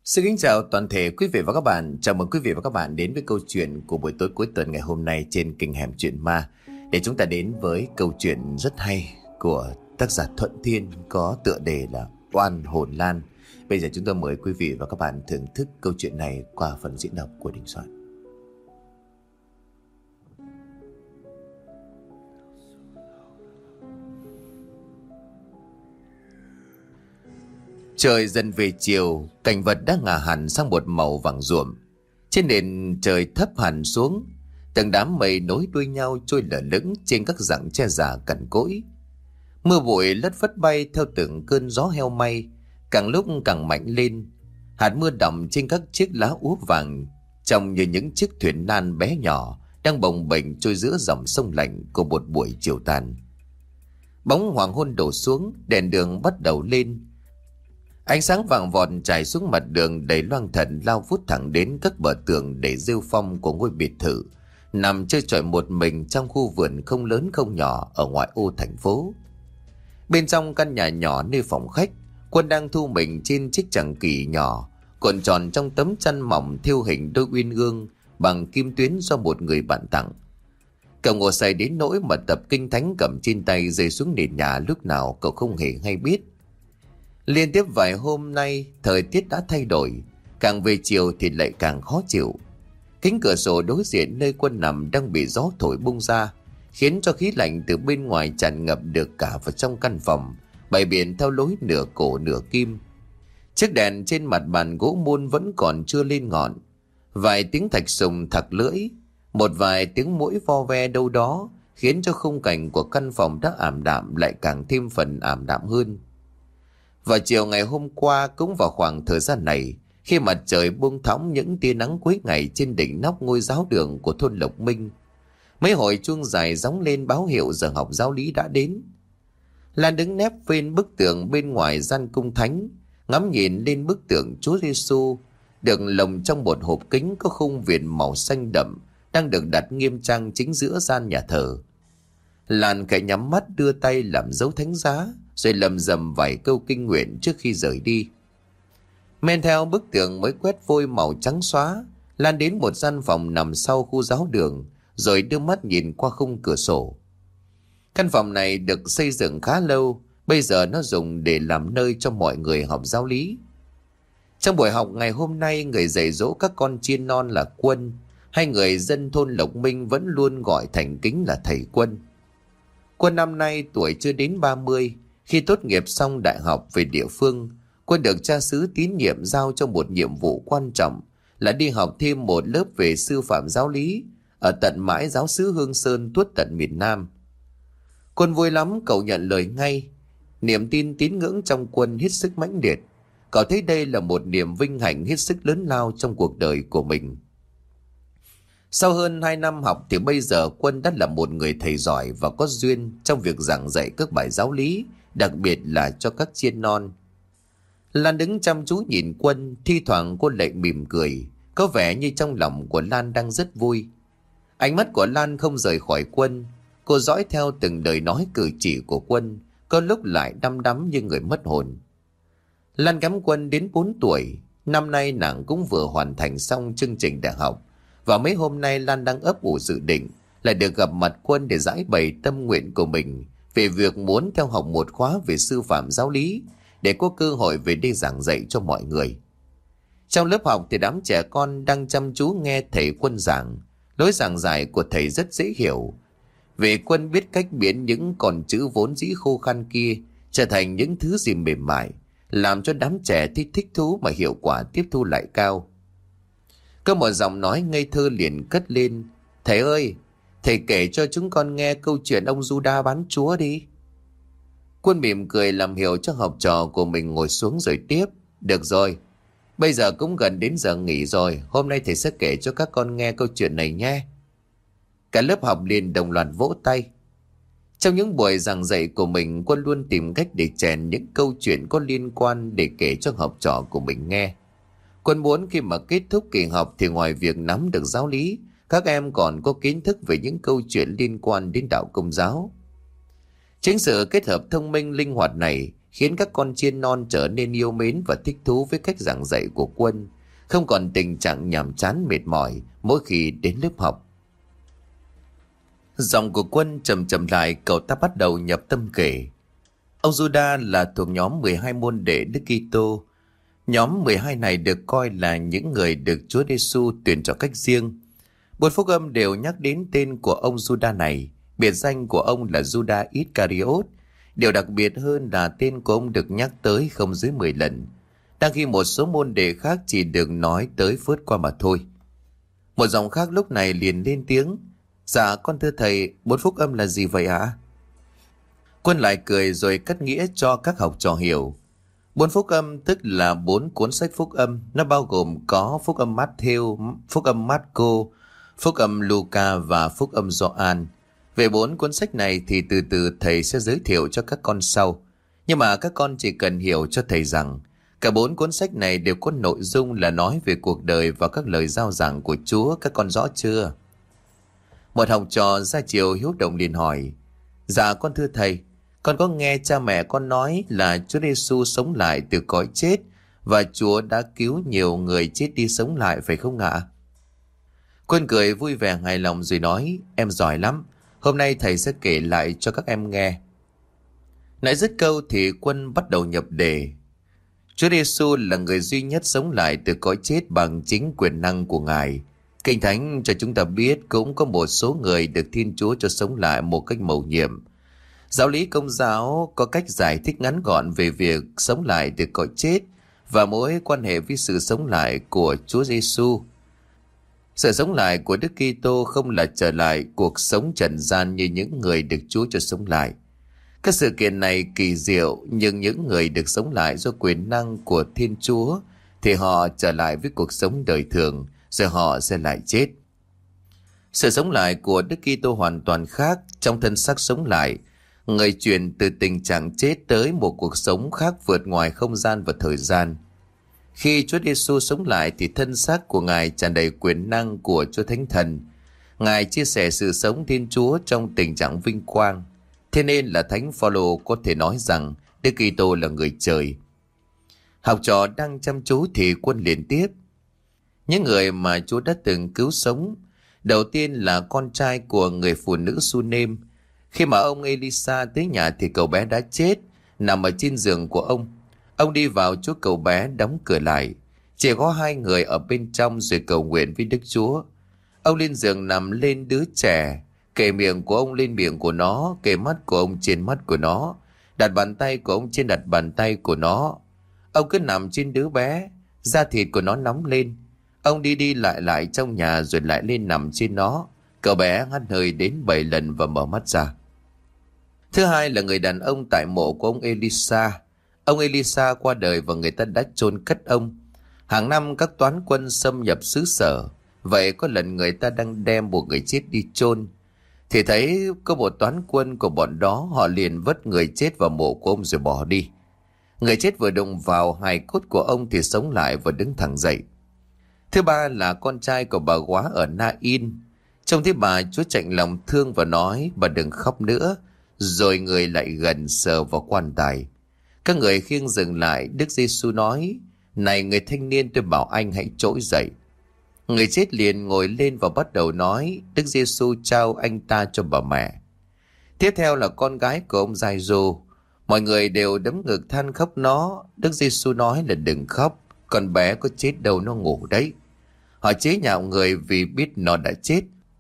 Xin kính chào toàn thể quý vị và các bạn. Chào mừng quý vị và các bạn đến với câu chuyện của buổi tối cuối tuần ngày hôm nay trên kênh Hẻm Chuyện Ma. Để chúng ta đến với câu chuyện rất hay của tác giả Thuận Thiên có tựa đề là Oan Hồn Lan. Bây giờ chúng tôi mời quý vị và các bạn thưởng thức câu chuyện này qua phần diễn đọc của Đình Soạn. Trời dần về chiều, cảnh vật đã ngả hẳn sang một màu vàng ruộm. Trên nền trời thấp hẳn xuống, từng đám mây nối đuôi nhau trôi lờ lững trên các rặng tre già cằn cỗi. Mưa bụi lất phất bay theo từng cơn gió heo may, càng lúc càng mạnh lên. Hạt mưa đọng trên các chiếc lá úa vàng trông như những chiếc thuyền nan bé nhỏ đang bồng bềnh trôi giữa dòng sông lạnh của một buổi chiều tàn. Bóng hoàng hôn đổ xuống, đèn đường bắt đầu lên. Ánh sáng vàng vọt trải xuống mặt đường đầy loang thần lao vút thẳng đến các bờ tường để rêu phong của ngôi biệt thự nằm chơi chọi một mình trong khu vườn không lớn không nhỏ ở ngoại ô thành phố. Bên trong căn nhà nhỏ nơi phòng khách, Quân đang thu mình trên chiếc chàng kỳ nhỏ cuộn tròn trong tấm chăn mỏng thêu hình đôi uyên ương bằng kim tuyến do một người bạn tặng. Cậu ngồi say đến nỗi mà tập kinh thánh cầm trên tay rơi xuống nền nhà lúc nào cậu không hề hay biết. Liên tiếp vài hôm nay thời tiết đã thay đổi, càng về chiều thì lại càng khó chịu. Kính cửa sổ đối diện nơi Quân nằm đang bị gió thổi bung ra, khiến cho khí lạnh từ bên ngoài tràn ngập được cả vào trong căn phòng, bày biện theo lối nửa cổ nửa kim. Chiếc đèn trên mặt bàn gỗ mun vẫn còn chưa lên ngọn. Vài tiếng thạch sùng thặc lưỡi, một vài tiếng muỗi vo ve đâu đó khiến cho khung cảnh của căn phòng đã ảm đạm lại càng thêm phần ảm đạm hơn. Vào chiều ngày hôm qua cũng vào khoảng thời gian này, khi mặt trời buông thõng những tia nắng cuối ngày trên đỉnh nóc ngôi giáo đường của thôn Lộc Minh, mấy hồi chuông dài gióng lên báo hiệu giờ học giáo lý đã đến. Lan đứng nép bên bức tường bên ngoài gian cung thánh, ngắm nhìn lên bức tượng Chúa Giêsu được lồng trong một hộp kính có khung viền màu xanh đậm đang được đặt nghiêm trang chính giữa gian nhà thờ. Lan khẽ nhắm mắt đưa tay làm dấu thánh giá, rồi lầm rầm vài câu kinh nguyện trước khi rời đi. Men theo bức tường mới quét vôi màu trắng xóa, Lan đến một gian phòng nằm sau khu giáo đường, rồi đưa mắt nhìn qua khung cửa sổ. Căn phòng này được xây dựng khá lâu, bây giờ nó dùng để làm nơi cho mọi người học giáo lý. Trong buổi học ngày hôm nay, người dạy dỗ các con chiên non là Quân, hay người dân thôn Lộc Minh vẫn luôn gọi thành kính là thầy Quân. Quân năm nay tuổi chưa đến 30, khi tốt nghiệp xong đại học về địa phương, Quân được cha xứ tín nhiệm giao cho một nhiệm vụ quan trọng là đi học thêm một lớp về sư phạm giáo lý ở tận mãi giáo xứ Hương Sơn tuốt tận miền Nam. Quân vui lắm, cậu nhận lời ngay. Niềm tin tín ngưỡng trong Quân hết sức mãnh liệt. Cậu thấy đây là một niềm vinh hạnh hết sức lớn lao trong cuộc đời của mình. Sau hơn 2 năm học thì bây giờ Quân đã là một người thầy giỏi và có duyên trong việc giảng dạy các bài giáo lý, đặc biệt là cho các chiên non. Lan đứng chăm chú nhìn Quân, thi thoảng cô lại mỉm cười, có vẻ như trong lòng của Lan đang rất vui. Ánh mắt của Lan không rời khỏi Quân, cô dõi theo từng lời nói cử chỉ của Quân, có lúc lại đăm đắm như người mất hồn. Lan ngắm Quân đến 4 tuổi, năm nay nàng cũng vừa hoàn thành xong chương trình đại học, và mấy hôm nay Lan đang ấp ủ dự định lại được gặp mặt Quân để giải bày tâm nguyện của mình về việc muốn theo học một khóa về sư phạm giáo lý để có cơ hội về đây giảng dạy cho mọi người. Trong lớp học thì đám trẻ con đang chăm chú nghe thầy Quân giảng. Lối giảng giải của thầy rất dễ hiểu, vì Quân biết cách biến những con chữ vốn dĩ khô khan kia trở thành những thứ gì mềm mại, làm cho đám trẻ thích thú mà hiệu quả tiếp thu lại cao. Có một giọng nói ngây thơ liền cất lên: "Thầy ơi, thầy kể cho chúng con nghe câu chuyện ông Giuđa bán chúa đi." Quân mỉm cười làm hiệu cho học trò của mình ngồi xuống rồi tiếp: "Được rồi, bây giờ cũng gần đến giờ nghỉ rồi, hôm nay thầy sẽ kể cho các con nghe câu chuyện này nhé." Cả lớp học liền đồng loạt vỗ tay. Trong những buổi giảng dạy của mình, Quân luôn tìm cách để chèn những câu chuyện có liên quan để kể cho học trò của mình nghe. Quân muốn khi mà kết thúc kỳ học thì ngoài việc nắm được giáo lý, các em còn có kiến thức về những câu chuyện liên quan đến đạo Công giáo. Chính sự kết hợp thông minh linh hoạt này khiến các con chiên non trở nên yêu mến và thích thú với cách giảng dạy của Quân, không còn tình trạng nhàm chán mệt mỏi mỗi khi đến lớp học. Giọng của Quân trầm trầm lại, cậu ta bắt đầu nhập tâm kể. Ông Juda là thuộc nhóm 12 môn đệ Đức Kitô. Nhóm 12 này được coi là những người được Chúa Giêsu tuyển chọn cách riêng. 4 phúc âm đều nhắc đến tên của ông Juda này. Biệt danh của ông là Juda Iscariot. Điều đặc biệt hơn là tên của ông được nhắc tới không dưới 10 lần, đang khi một số môn đệ khác chỉ được nói tới phớt qua mà thôi. Một giọng khác lúc này liền lên tiếng. Dạ con thưa thầy, 4 phúc âm là gì vậy ạ? Quân lại cười rồi cắt nghĩa cho các học trò hiểu. 4 phúc âm tức là 4 cuốn sách phúc âm. Nó bao gồm có phúc âm Matthew, phúc âm Marco, phúc âm Luca và phúc âm Gioan. Về 4 cuốn sách này thì từ từ thầy sẽ giới thiệu cho các con sau. Nhưng mà các con chỉ cần hiểu cho thầy rằng cả 4 cuốn sách này đều có nội dung là nói về cuộc đời và các lời giao giảng của Chúa, các con rõ chưa? Một học trò ra chiều hiếu động liền hỏi. Dạ con thưa thầy, con có nghe cha mẹ con nói là Chúa Giêsu sống lại từ cõi chết và Chúa đã cứu nhiều người chết đi sống lại phải không ạ? Quân cười vui vẻ hài lòng rồi nói. Em giỏi lắm, hôm nay thầy sẽ kể lại cho các em nghe. Nãy dứt câu thì Quân bắt đầu nhập đề. Chúa Giêsu là người duy nhất sống lại từ cõi chết bằng chính quyền năng của Ngài. Kinh Thánh cho chúng ta biết cũng có một số người được Thiên Chúa cho sống lại một cách mầu nhiệm. Giáo lý Công giáo có cách giải thích ngắn gọn về việc sống lại từ cõi chết và mối quan hệ với sự sống lại của Chúa Giêsu. Sự sống lại của Đức Kitô không là trở lại cuộc sống trần gian như những người được Chúa cho sống lại. Các sự kiện này kỳ diệu, nhưng những người được sống lại do quyền năng của Thiên Chúa thì họ trở lại với cuộc sống đời thường, rồi họ sẽ lại chết. Sự sống lại của Đức Kitô hoàn toàn khác. Trong thân xác sống lại, người chuyển từ tình trạng chết tới một cuộc sống khác vượt ngoài không gian và thời gian. Khi Chúa Giêsu sống lại thì thân xác của Ngài tràn đầy quyền năng của Chúa Thánh Thần. Ngài chia sẻ sự sống Thiên Chúa trong tình trạng vinh quang. Thế nên là Thánh Phaolô có thể nói rằng Đức Kitô là người trời. Học trò đang chăm chú thì Quân liền tiếp. Những người mà Chúa đã từng cứu sống, đầu tiên là con trai của người phụ nữ Su-nêm. Khi mà ông Elisa tới nhà thì cậu bé đã chết, nằm ở trên giường của ông. Ông đi vào chỗ cậu bé, đóng cửa lại. Chỉ có 2 người ở bên trong rồi cầu nguyện với Đức Chúa. Ông lên giường nằm lên đứa trẻ, kề miệng của ông lên miệng của nó, kề mắt của ông trên mắt của nó, đặt bàn tay của ông trên đặt bàn tay của nó. Ông cứ nằm trên đứa bé, da thịt của nó nóng lên. Ông đi đi lại lại trong nhà rồi lại lên nằm trên nó. Cậu bé hắt hơi đến 7 lần và mở mắt ra. Thứ hai là người đàn ông tại mộ của ông Elisa. Ông Elisa qua đời và người ta đã chôn cất ông. Hàng năm các toán quân xâm nhập xứ sở. Vậy có lần người ta đang đem một người chết đi chôn, thì thấy có một toán quân của bọn đó, họ liền vất người chết vào mộ của ông rồi bỏ đi. Người chết vừa đụng vào hài cốt của ông thì sống lại và đứng thẳng dậy. Thứ ba là con trai của bà góa ở Na-in. Trông thấy bà, Chúa chạnh lòng thương và nói bà đừng khóc nữa. Rồi người lại gần sờ vào quan tài. Các người khiêng dừng lại. Đức Giêsu nói: Này người thanh niên, tôi bảo anh hãy trỗi dậy. Người chết liền ngồi lên và bắt đầu nói. Đức Giêsu trao anh ta cho bà mẹ. Tiếp theo là con gái của ông Giai-rô. Mọi người đều đấm ngực than khóc nó. Đức Giêsu nói là đừng khóc, con bé có chết đâu, nó ngủ đấy. Họ chế nhạo người vì biết nó đã chết.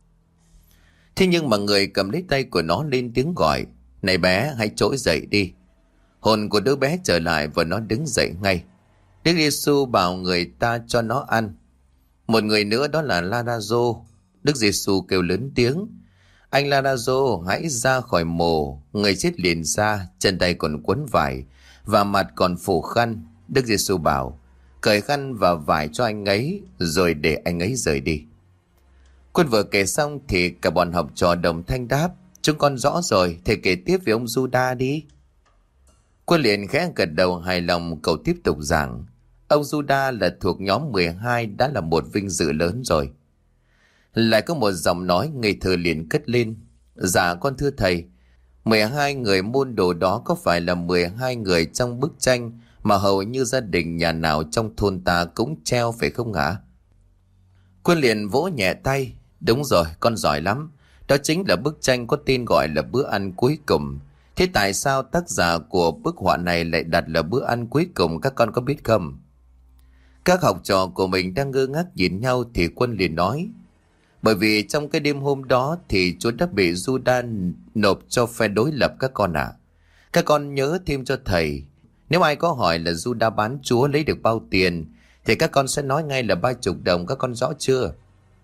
Thế nhưng mà người cầm lấy tay của nó lên tiếng gọi: Này bé, hãy trỗi dậy đi. Hồn của đứa bé trở lại và nó đứng dậy ngay. Đức Giêsu bảo người ta cho nó ăn. Một người nữa đó là La-ra-dô. Đức Giêsu kêu lớn tiếng: Anh La-ra-dô, hãy ra khỏi mồ. Người chết liền ra, chân tay còn quấn vải và mặt còn phủ khăn. Đức Giêsu bảo: Cởi khăn và vải cho anh ấy, rồi để anh ấy rời đi. Quân vừa kể xong thì cả bọn học trò đồng thanh đáp: Chúng con rõ rồi, thầy kể tiếp về ông Juda đi. Quân liền khẽ gật đầu hài lòng, cậu tiếp tục giảng. Ông Juda là thuộc nhóm 12, đã là một vinh dự lớn rồi. Lại có một giọng nói ngây thơ liền cất lên: Dạ con thưa thầy, 12 người môn đồ đó có phải là 12 người trong bức tranh mà hầu như gia đình nhà nào trong thôn ta cũng treo phải không hả? Quân liền vỗ nhẹ tay. Đúng rồi, con giỏi lắm. Đó chính là bức tranh có tên gọi là Bữa ăn cuối cùng. Thế tại sao tác giả của bức họa này lại đặt là bữa ăn cuối cùng, các con có biết không? Các học trò của mình đang ngơ ngác nhìn nhau thì Quân liền nói: bởi vì trong cái đêm hôm đó thì Chúa đã bị Judas nộp cho phe đối lập các con ạ. Các con nhớ thêm cho thầy. Nếu ai có hỏi là Judas bán Chúa lấy được bao tiền thì các con sẽ nói ngay là 30 đồng, các con rõ chưa?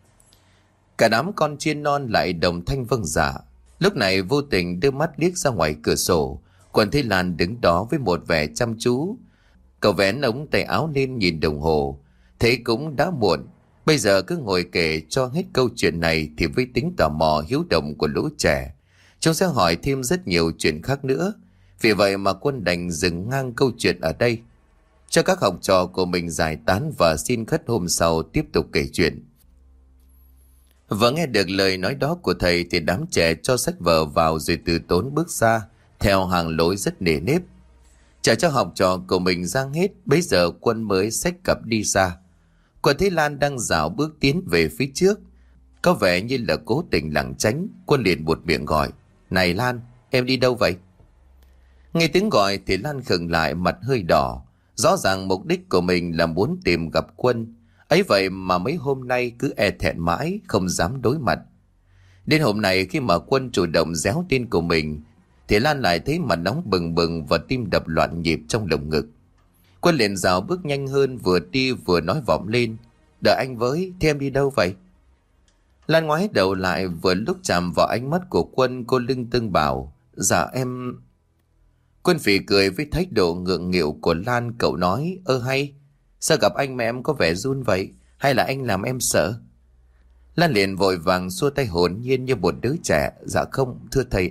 Cả đám con chiên non lại đồng thanh vâng dạ. Lúc này vô tình đưa mắt liếc ra ngoài cửa sổ, còn thấy Lan đứng đó với một vẻ chăm chú. Cậu vén ống tay áo lên nhìn đồng hồ, thấy cũng đã muộn. Bây giờ cứ ngồi kể cho hết câu chuyện này thì với tính tò mò hiếu động của lũ trẻ, chúng sẽ hỏi thêm rất nhiều chuyện khác nữa. Vì vậy mà Quân đành dừng ngang câu chuyện ở đây, cho các học trò của mình giải tán và xin khất hôm sau tiếp tục kể chuyện. Và nghe được lời nói đó của thầy thì đám trẻ cho sách vở vào rồi từ tốn bước ra theo hàng lối rất nề nếp. Chờ cho học trò của mình giang hết, bấy giờ Quân mới xách cặp đi xa. Quân thấy Lan đang dạo bước tiến về phía trước, có vẻ như là cố tình lảng tránh. Quân liền buột miệng gọi: này Lan, em đi đâu vậy? Nghe tiếng gọi thì Lan khựng lại, mặt hơi đỏ. Rõ ràng mục đích của mình là muốn tìm gặp Quân, ấy vậy mà mấy hôm nay cứ e thẹn mãi không dám đối mặt. Đến hôm nay khi mà Quân chủ động réo tên của mình thì Lan lại thấy mặt nóng bừng bừng và tim đập loạn nhịp trong lồng ngực. Quân liền rào bước nhanh hơn, vừa đi vừa nói vọng lên: đợi anh với, thế em đi đâu vậy? Lan ngoái đầu lại, vừa lúc chạm vào ánh mắt của Quân, cô lưng tưng bảo: dạ em... Quân phì cười với thái độ ngượng nghịu của Lan, cậu nói: hay, sao gặp anh mà em có vẻ run vậy? Hay là anh làm em sợ? Lan liền vội vàng xua tay hồn nhiên như một đứa trẻ: dạ không, thưa thầy,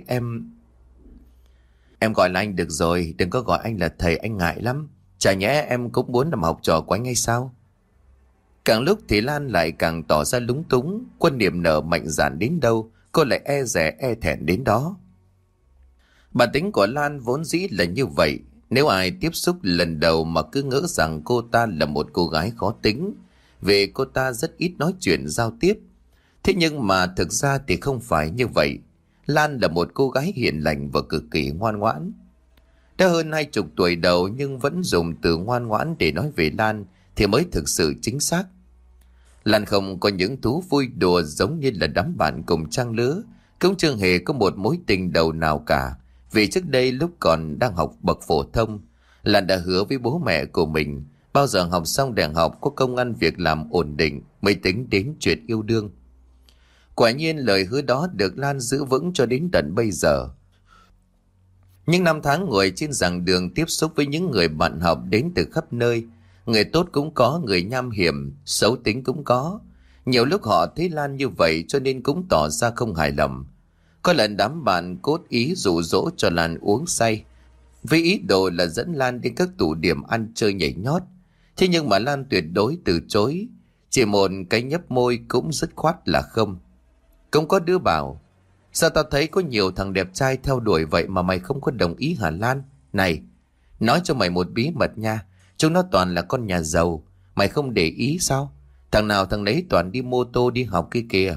em gọi là anh được rồi, đừng có gọi anh là thầy, anh ngại lắm. Chả nhẽ em cũng muốn làm học trò của anh hay sao? Càng lúc thì Lan lại càng tỏ ra lúng túng. Quân niềm nở mạnh dạn đến đâu, cô lại e dè e thẹn đến đó. Bản tính của Lan vốn dĩ là như vậy. Nếu ai tiếp xúc lần đầu mà cứ ngỡ rằng cô ta là một cô gái khó tính, vì cô ta rất ít nói chuyện giao tiếp. Thế nhưng mà thực ra thì không phải như vậy. Lan là một cô gái hiền lành và cực kỳ ngoan ngoãn. Đã hơn 20 tuổi đầu nhưng vẫn dùng từ ngoan ngoãn để nói về Lan thì mới thực sự chính xác. Lan không có những thú vui đùa giống như là đám bạn cùng trang lứa, cũng chưa hề có một mối tình đầu nào cả. Vì trước đây lúc còn đang học bậc phổ thông, Lan đã hứa với bố mẹ của mình bao giờ học xong đại học có công ăn việc làm ổn định mới tính đến chuyện yêu đương. Quả nhiên lời hứa đó được Lan giữ vững cho đến tận bây giờ. Những năm tháng ngồi trên giảng đường tiếp xúc với những người bạn học đến từ khắp nơi. Người tốt cũng có, người nham hiểm, xấu tính cũng có. Nhiều lúc họ thấy Lan như vậy cho nên cũng tỏ ra không hài lòng. Có lần đám bạn cốt ý dụ dỗ cho Lan uống say, với ý đồ là dẫn Lan đến các tụ điểm ăn chơi nhảy nhót. Thế nhưng mà Lan tuyệt đối từ chối. Chỉ một cái nhấp môi cũng dứt khoát là không. Cũng có đứa bảo: sao tao thấy có nhiều thằng đẹp trai theo đuổi vậy mà mày không có đồng ý hả Lan? Này, nói cho mày một bí mật nha, chúng nó toàn là con nhà giàu, mày không để ý sao? Thằng nào thằng nấy toàn đi mô tô đi học kia kìa.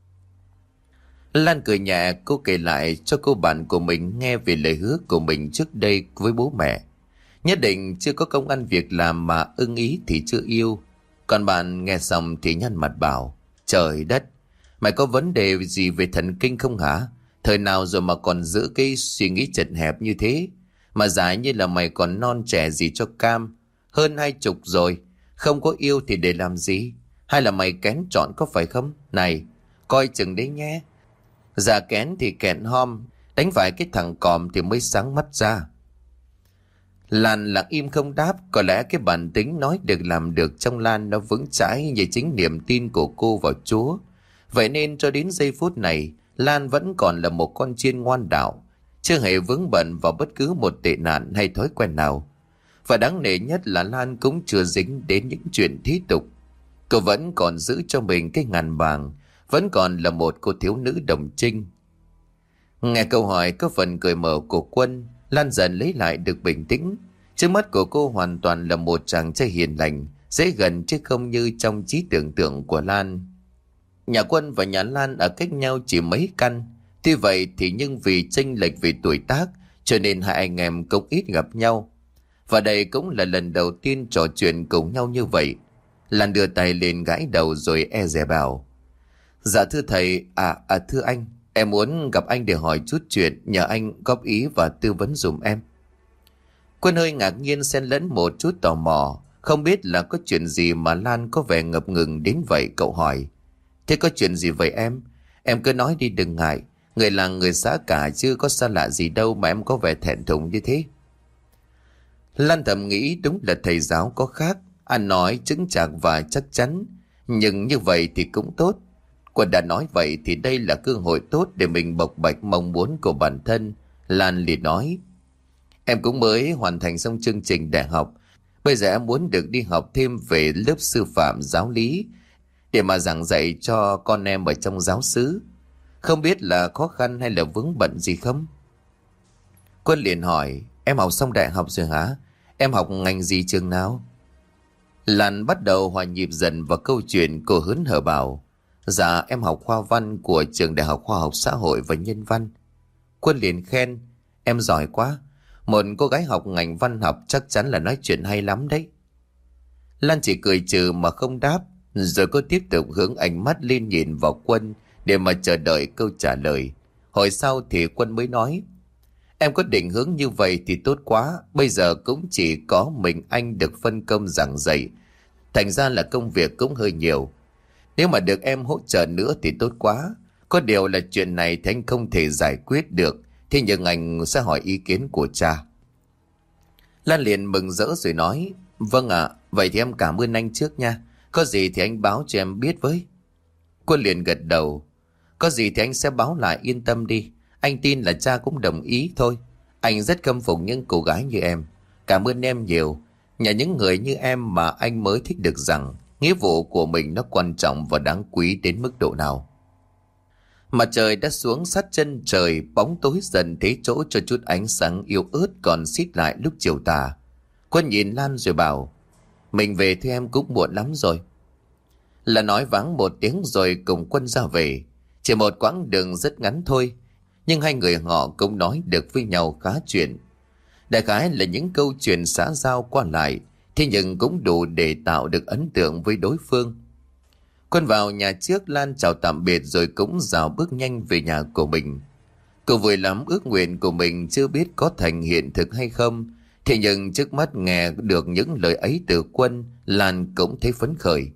Lan cười nhẹ, cô kể lại cho cô bạn của mình nghe về lời hứa của mình trước đây với bố mẹ. Nhất định chưa có công ăn việc làm mà ưng ý thì chưa yêu. Còn bạn nghe xong thì nhăn mặt bảo: trời đất, mày có vấn đề gì về thần kinh không hả? Thời nào rồi mà còn giữ cái suy nghĩ chật hẹp như thế? Mà giả như là mày còn non trẻ gì cho cam. Hơn 20 rồi, không có yêu thì để làm gì? Hay là mày kén chọn có phải không? Này, coi chừng đấy nhé. Già kén thì kẹn hom, đánh phải cái thằng còm thì mới sáng mắt ra. Lan lặng im không đáp. Có lẽ cái bản tính nói được làm được trong Lan nó vững chãi như chính niềm tin của cô vào Chúa. Vậy nên cho đến giây phút này, Lan vẫn còn là một con chiên ngoan đạo, chưa hề vướng bận vào bất cứ một tệ nạn hay thói quen nào. Và đáng nể nhất là Lan cũng chưa dính đến những chuyện thí tục. Cô vẫn còn giữ cho mình cái ngàn vàng, vẫn còn là một cô thiếu nữ đồng trinh. Nghe câu hỏi có phần cười mở của Quân, Lan dần lấy lại được bình tĩnh. Trước mắt của cô hoàn toàn là một chàng trai hiền lành, dễ gần chứ không như trong trí tưởng tượng của Lan. Nhà Quân và nhà Lan ở cách nhau chỉ mấy căn. Tuy vậy thì nhưng vì chênh lệch về tuổi tác cho nên hai anh em cũng ít gặp nhau. Và đây cũng là lần đầu tiên trò chuyện cùng nhau như vậy. Lan đưa tay lên gãi đầu rồi e dè bảo: Dạ thưa thầy, thưa anh, em muốn gặp anh để hỏi chút chuyện, nhờ anh góp ý và tư vấn dùm em. Quân hơi ngạc nhiên xen lẫn một chút tò mò, không biết là có chuyện gì mà Lan có vẻ ngập ngừng đến vậy. Cậu hỏi: Thế có chuyện gì vậy em? Em cứ nói đi đừng ngại, người làng người xã cả chứ có xa lạ gì đâu mà em có vẻ thẹn thùng như thế. Lan thầm nghĩ đúng là thầy giáo có khác, anh nói chứng chạc và chắc chắn, nhưng như vậy thì cũng tốt. Quân đã nói vậy thì đây là cơ hội tốt để mình bộc bạch mong muốn của bản thân. Lan liền nói: Em cũng mới hoàn thành xong chương trình đại học. Bây giờ em muốn được đi học thêm về lớp sư phạm giáo lý để mà giảng dạy cho con em ở trong giáo xứ. Không biết là khó khăn hay là vướng bận gì không? Quân liền hỏi: Em học xong đại học rồi hả? Em học ngành gì trường nào? Lan bắt đầu hòa nhịp dần vào câu chuyện. Cô hớn hở bảo: Dạ em học khoa văn của trường Đại học Khoa học Xã hội và Nhân văn. Quân liền khen: Em giỏi quá. Một cô gái học ngành văn học chắc chắn là nói chuyện hay lắm đấy. Lan chỉ cười trừ mà không đáp. Rồi cô tiếp tục hướng ánh mắt lên nhìn vào Quân để mà chờ đợi câu trả lời. Hồi sau thì Quân mới nói: Em có định hướng như vậy thì tốt quá. Bây giờ cũng chỉ có mình anh được phân công giảng dạy, thành ra là công việc cũng hơi nhiều. Nếu mà được em hỗ trợ nữa thì tốt quá. Có điều là chuyện này thì anh không thể giải quyết được, thế nhưng anh sẽ hỏi ý kiến của cha. Lan liền mừng rỡ rồi nói: Vâng ạ, vậy thì em cảm ơn anh trước nha. Có gì thì anh báo cho em biết với. Quân liền gật đầu: Có gì thì anh sẽ báo lại, yên tâm đi. Anh tin là cha cũng đồng ý thôi. Anh rất khâm phục những cô gái như em. Cảm ơn em nhiều. Nhờ những người như em mà anh mới thích được rằng nghĩa vụ của mình nó quan trọng và đáng quý đến mức độ nào. Mặt trời đã xuống sát chân trời, bóng tối dần thế chỗ cho chút ánh sáng yếu ớt còn xít lại lúc chiều tà. Quân nhìn Lan rồi bảo: Mình về thì em cũng muộn lắm rồi. Là nói vắng một tiếng rồi cùng Quân ra về. Chỉ một quãng đường rất ngắn thôi, nhưng hai người họ cũng nói được với nhau khá chuyện. Đại khái là những câu chuyện xã giao qua lại, thế nhưng cũng đủ để tạo được ấn tượng với đối phương. Quân vào nhà trước, Lan chào tạm biệt rồi cũng rào bước nhanh về nhà của mình. Cô vui lắm, ước nguyện của mình chưa biết có thành hiện thực hay không, thế nhưng trước mắt nghe được những lời ấy từ Quân, Lan cũng thấy phấn khởi.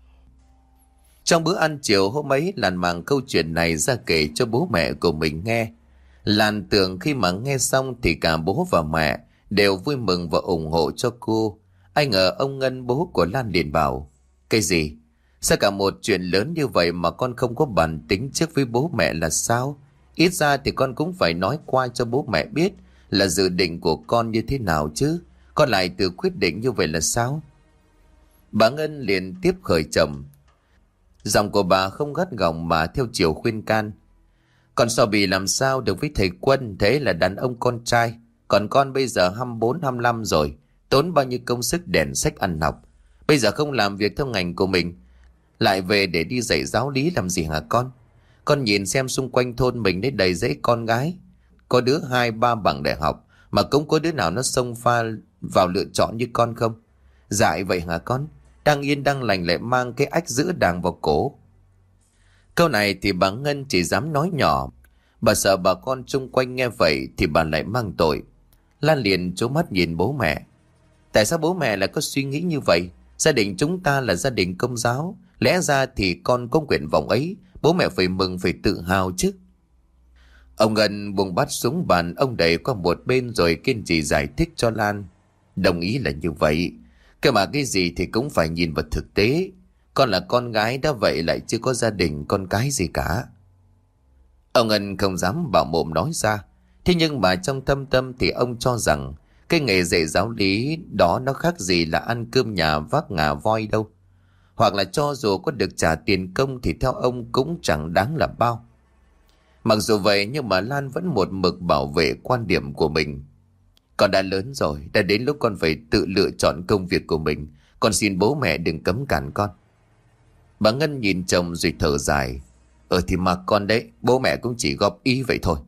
Trong bữa ăn chiều hôm ấy, Lan mang câu chuyện này ra kể cho bố mẹ của mình nghe. Lan tưởng khi mà nghe xong thì cả bố và mẹ đều vui mừng và ủng hộ cho cô. Ai ngờ ông Ngân, bố của Lan, liền bảo: Cái gì? Sao cả một chuyện lớn như vậy mà con không có bàn tính trước với bố mẹ là sao? Ít ra thì con cũng phải nói qua cho bố mẹ biết là dự định của con như thế nào chứ. Con lại tự quyết định như vậy là sao? Bà Ngân liền tiếp khởi trầm. Giọng của bà không gắt gỏng mà theo chiều khuyên can: Con so bì làm sao được với thầy Quân, thế là đàn ông con trai. Còn con bây giờ 24, 25 rồi, tốn bao nhiêu công sức đèn sách ăn học. Bây giờ không làm việc theo ngành của mình, lại về để đi dạy giáo lý làm gì hả con? Con nhìn xem xung quanh thôn mình đấy đầy rẫy con gái, có đứa 2, 3 bằng đại học mà cũng có đứa nào nó xông pha vào lựa chọn như con không? Dại vậy hả con? Đang yên đang lành lại mang cái ách giữ đàng vào cổ. Câu này thì bà Ngân chỉ dám nói nhỏ. Bà sợ bà con chung quanh nghe vậy thì bà lại mang tội. Lan liền trố mắt nhìn bố mẹ. Tại sao bố mẹ lại có suy nghĩ như vậy? Gia đình chúng ta là gia đình công giáo, lẽ ra thì con có nguyện vọng ấy, bố mẹ phải mừng, phải tự hào chứ. Ông Ngân buông bát xuống bàn, ông đẩy qua một bên rồi kiên trì giải thích cho Lan. Đồng ý là như vậy, cơ mà cái gì thì cũng phải nhìn vào thực tế. Con là con gái đã vậy lại chưa có gia đình con cái gì cả. Ông Ngân không dám bảo mồm nói ra, thế nhưng mà trong thâm tâm thì ông cho rằng cái nghề dạy giáo lý đó nó khác gì là ăn cơm nhà vác ngà voi đâu. Hoặc là cho dù có được trả tiền công thì theo ông cũng chẳng đáng là bao. Mặc dù vậy nhưng mà Lan vẫn một mực bảo vệ quan điểm của mình. Con đã lớn rồi, đã đến lúc con phải tự lựa chọn công việc của mình. Con xin bố mẹ đừng cấm cản con. Bà Ngân nhìn chồng rồi thở dài. Thì mà con đấy, bố mẹ cũng chỉ góp ý vậy thôi.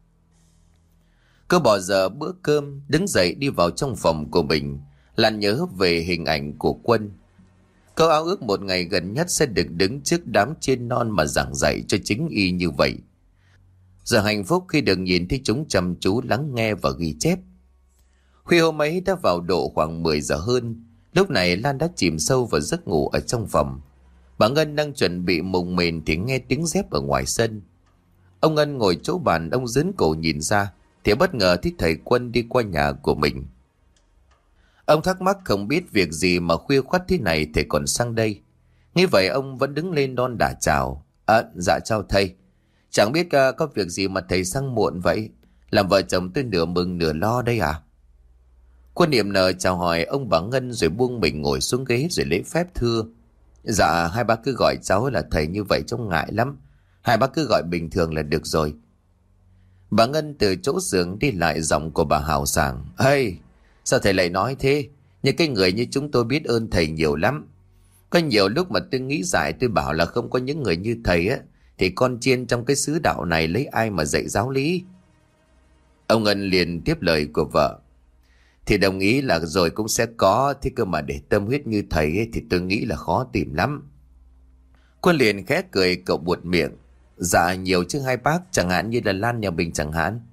Cô bỏ giờ bữa cơm, đứng dậy đi vào trong phòng của mình. Lan nhớ về hình ảnh của Quân. Cô ao ước một ngày gần nhất sẽ được đứng trước đám trên non mà giảng dạy cho chính y như vậy. Giờ hạnh phúc khi được nhìn thấy chúng chăm chú lắng nghe và ghi chép. Khuya hôm ấy đã vào độ khoảng 10 giờ hơn. Lúc này Lan đã chìm sâu vào giấc ngủ ở trong phòng. Bà Ngân đang chuẩn bị mùng mền thì nghe tiếng dép ở ngoài sân. Ông Ngân ngồi chỗ bàn, ông dướn cổ nhìn ra thì bất ngờ thấy thầy Quân đi qua nhà của mình. Ông thắc mắc không biết việc gì mà khuya khoắt thế này thầy còn sang đây. Nghĩ vậy ông vẫn đứng lên đon đả chào. Dạ chào thầy. Chẳng biết có việc gì mà thầy sang muộn vậy? Làm vợ chồng tôi nửa mừng nửa lo đây à? Quân niệm nở chào hỏi ông bà Ngân rồi buông mình ngồi xuống ghế rồi lễ phép thưa. Dạ hai bác cứ gọi cháu là thầy như vậy trông ngại lắm. Hai bác cứ gọi bình thường là được rồi. Bà Ngân từ chỗ giường đi lại, giọng của bà hào sảng. Ê, sao thầy lại nói thế? Những cái người như chúng tôi biết ơn thầy nhiều lắm. Có nhiều lúc mà tôi nghĩ dại, tôi bảo là không có những người như thầy á thì con chiên trong cái xứ đạo này lấy ai mà dạy giáo lý. Ông Ngân liền tiếp lời của vợ. Thì đồng ý là rồi cũng sẽ có, thế cơ mà để tâm huyết như thầy ấy, thì tôi nghĩ là khó tìm lắm. Quân liền khẽ cười, cậu buột miệng. Dạ nhiều chứ hai bác, chẳng hạn như là Lan nhà mình chẳng hạn.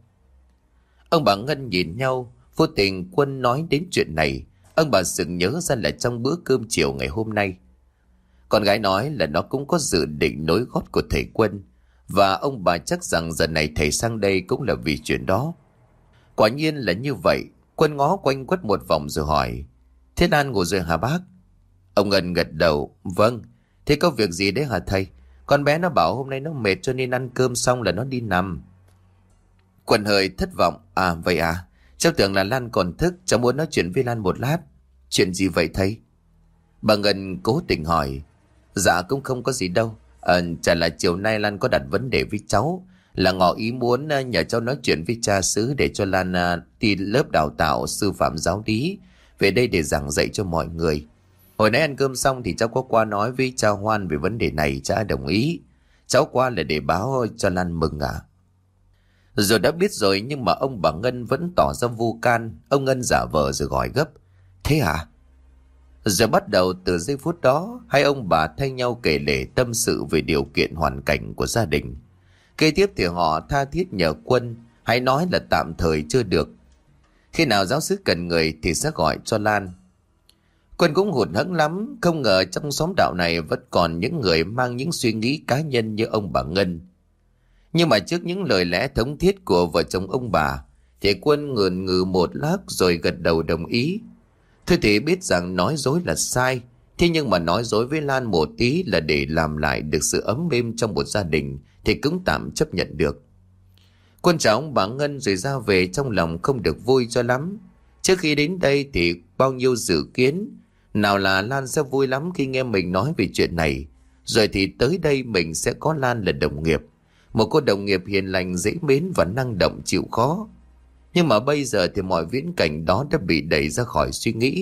Ông bà Ngân nhìn nhau, vô tình Quân nói đến chuyện này. Ông bà sực nhớ ra là trong bữa cơm chiều ngày hôm nay, con gái nói là nó cũng có dự định nối gót của thầy Quân. Và ông bà chắc rằng giờ này thầy sang đây cũng là vì chuyện đó. Quả nhiên là như vậy. Quân ngó quanh quất một vòng rồi hỏi. Thế Lan ngủ rồi hả bác? Ông Ngân gật đầu. Vâng. Thế có việc gì đấy hả thầy? Con bé nó bảo hôm nay nó mệt cho nên ăn cơm xong là nó đi nằm. Quân hơi thất vọng. À vậy à? Cháu tưởng là Lan còn thức. Cháu muốn nói chuyện với Lan một lát. Chuyện gì vậy thầy? Bà Ngân cố tình hỏi. Dạ cũng không có gì đâu. Chả là chiều nay Lan có đặt vấn đề với cháu, là ngỏ ý muốn nhờ cháu nói chuyện với cha xứ để cho Lan đi lớp đào tạo sư phạm giáo lý về đây để giảng dạy cho mọi người. Hồi nãy ăn cơm xong thì cháu có qua nói với cha Hoan về vấn đề này, cha đồng ý. Cháu qua là để báo cho Lan mừng à? Rồi đã biết rồi nhưng mà ông bà Ngân vẫn tỏ ra vô can. Ông Ngân giả vờ rồi gọi gấp. Thế hả? Rồi bắt đầu từ giây phút đó, hai ông bà thay nhau kể lể tâm sự về điều kiện hoàn cảnh của gia đình. Kế tiếp thì họ tha thiết nhờ Quân, hãy nói là tạm thời chưa được. Khi nào giáo xứ cần người thì sẽ gọi cho Lan. Quân cũng hụt hẫng lắm, không ngờ trong xóm đạo này vẫn còn những người mang những suy nghĩ cá nhân như ông bà Ngân. Nhưng mà trước những lời lẽ thống thiết của vợ chồng ông bà, thì Quân ngườn ngừ một lát rồi gật đầu đồng ý. Thôi thì biết rằng nói dối là sai, thế nhưng mà nói dối với Lan một tí là để làm lại được sự ấm êm trong một gia đình thì cũng tạm chấp nhận được. Quân chào ông bà Ngân rồi ra về, trong lòng không được vui cho lắm. Trước khi đến đây thì bao nhiêu dự kiến, nào là Lan sẽ vui lắm khi nghe mình nói về chuyện này, rồi thì tới đây mình sẽ có Lan là đồng nghiệp, một cô đồng nghiệp hiền lành, dễ mến và năng động chịu khó. Nhưng mà bây giờ thì mọi viễn cảnh đó đã bị đẩy ra khỏi suy nghĩ.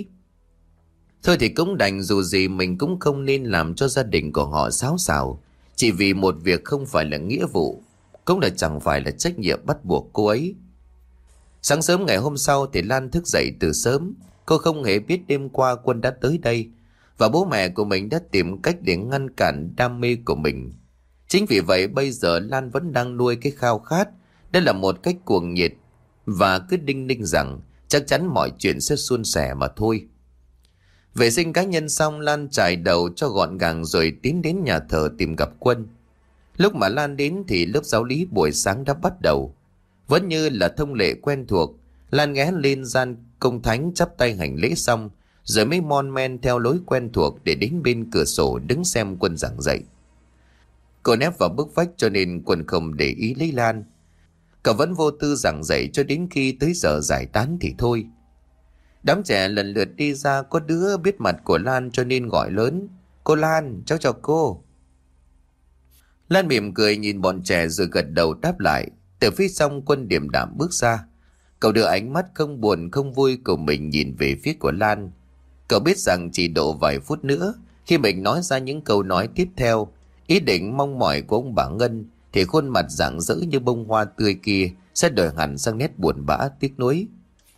Thôi thì cũng đành, dù gì mình cũng không nên làm cho gia đình của họ xáo xào, chỉ vì một việc không phải là nghĩa vụ, cũng là chẳng phải là trách nhiệm bắt buộc cô ấy. Sáng sớm ngày hôm sau thì Lan thức dậy từ sớm. Cô không hề biết đêm qua Quân đã tới đây, và bố mẹ của mình đã tìm cách để ngăn cản đam mê của mình. Chính vì vậy bây giờ Lan vẫn đang nuôi cái khao khát, đây là một cách cuồng nhiệt, và cứ đinh ninh rằng chắc chắn mọi chuyện sẽ suôn sẻ mà thôi. Vệ sinh cá nhân xong, Lan chải đầu cho gọn gàng rồi tiến đến nhà thờ tìm gặp Quân. Lúc mà Lan đến thì lớp giáo lý buổi sáng đã bắt đầu. Vẫn như là thông lệ quen thuộc, Lan ghé lên gian công thánh chắp tay hành lễ xong, rồi mới mon men theo lối quen thuộc để đến bên cửa sổ đứng xem Quân giảng dạy. Cô nép vào bức vách cho nên Quân không để ý lấy Lan. Cậu vẫn vô tư giảng dạy cho đến khi tới giờ giải tán thì thôi. Đám trẻ lần lượt đi ra, có đứa biết mặt của Lan cho nên gọi lớn. Cô Lan, cháu chào cô. Lan mỉm cười nhìn bọn trẻ rồi gật đầu đáp lại. Từ phía sau Quân điềm đạm bước ra. Cậu đưa ánh mắt không buồn không vui của mình nhìn về phía của Lan. Cậu biết rằng chỉ độ vài phút nữa, khi mình nói ra những câu nói tiếp theo, ý định mong mỏi của ông bà Ngân, thì khuôn mặt rạng rỡ như bông hoa tươi kia sẽ đổi hẳn sang nét buồn bã tiếc nuối.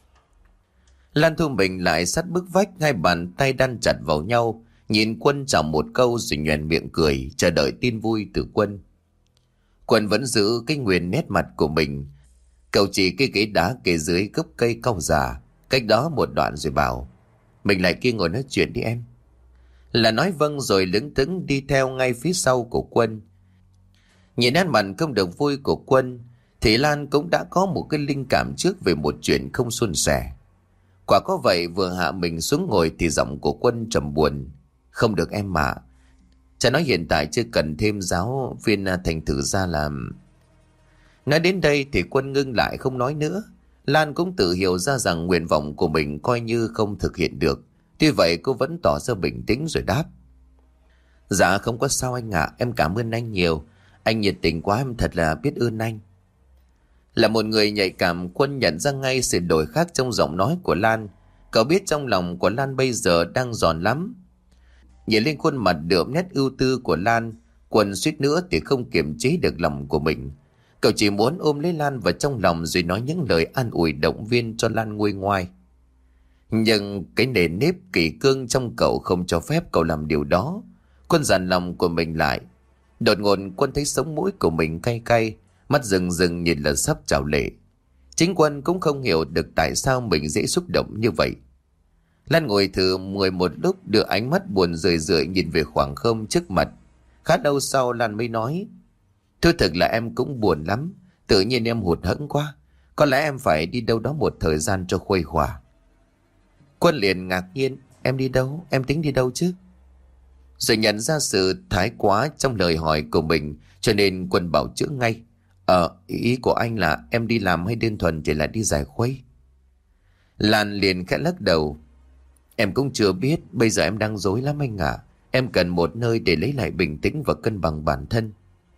Lan thu mình lại sát bức vách, hai bàn tay đan chặt vào nhau, nhìn Quân chào một câu rồi nhoẻn miệng cười, chờ đợi tin vui từ Quân. Quân vẫn giữ cái nguyên nét mặt của mình. Cậu chỉ cái ghế đá kề dưới gốc cây cau già, cách đó một đoạn rồi bảo: "Mình lại kia ngồi nói chuyện đi em." Là nói vâng rồi lững thững đi theo ngay phía sau của Quân. Nhìn nét mặt không được vui của Quân, thì Lan cũng đã có một cái linh cảm trước về một chuyện không suôn sẻ. Quả có vậy, vừa hạ mình xuống ngồi thì giọng của Quân trầm buồn: "Không được em mà. Cha nói hiện tại chưa cần thêm giáo viên thành thử ra làm." Nói đến đây thì Quân ngưng lại không nói nữa. Lan cũng tự hiểu ra rằng nguyện vọng của mình coi như không thực hiện được. Tuy vậy cô vẫn tỏ ra bình tĩnh rồi đáp: "Dạ không có sao anh ạ, em cảm ơn anh nhiều. Anh nhiệt tình quá, em thật là biết ơn anh." Là một người nhạy cảm, Quân nhận ra ngay sự đổi khác trong giọng nói của Lan. Cậu biết trong lòng của Lan bây giờ đang giòn lắm. Nhìn lên khuôn mặt đượm nét ưu tư của Lan, Quân suýt nữa thì không kiềm chế được lòng của mình. Cậu chỉ muốn ôm lấy Lan vào trong lòng rồi nói những lời an ủi động viên cho Lan nguôi ngoai. Nhưng cái nề nếp kỷ cương trong cậu không cho phép cậu làm điều đó. Quân dằn lòng của mình lại. Đột ngột Quân thấy sống mũi của mình cay cay, mắt rừng rừng nhìn là sắp trào lệ. Chính Quân cũng không hiểu được tại sao mình dễ xúc động như vậy. Lan ngồi thử một lúc, đưa ánh mắt buồn rười rượi nhìn về khoảng không trước mặt. Khá lâu sau Lan mới nói: "Thưa thực là em cũng buồn lắm. Tự nhiên em hụt hẫng quá. Có lẽ em phải đi đâu đó một thời gian cho khuây khỏa." Quân liền ngạc nhiên: "Em đi đâu? Em tính đi đâu chứ?" Rồi nhận ra sự thái quá trong lời hỏi của mình, cho nên Quân bảo chữa ngay: Ý của anh là em đi làm hay đơn thuần chỉ là đi giải khuây?" Lan liền khẽ lắc đầu: "Em cũng chưa biết, bây giờ em đang rối lắm anh ạ. Em cần một nơi để lấy lại bình tĩnh và cân bằng bản thân."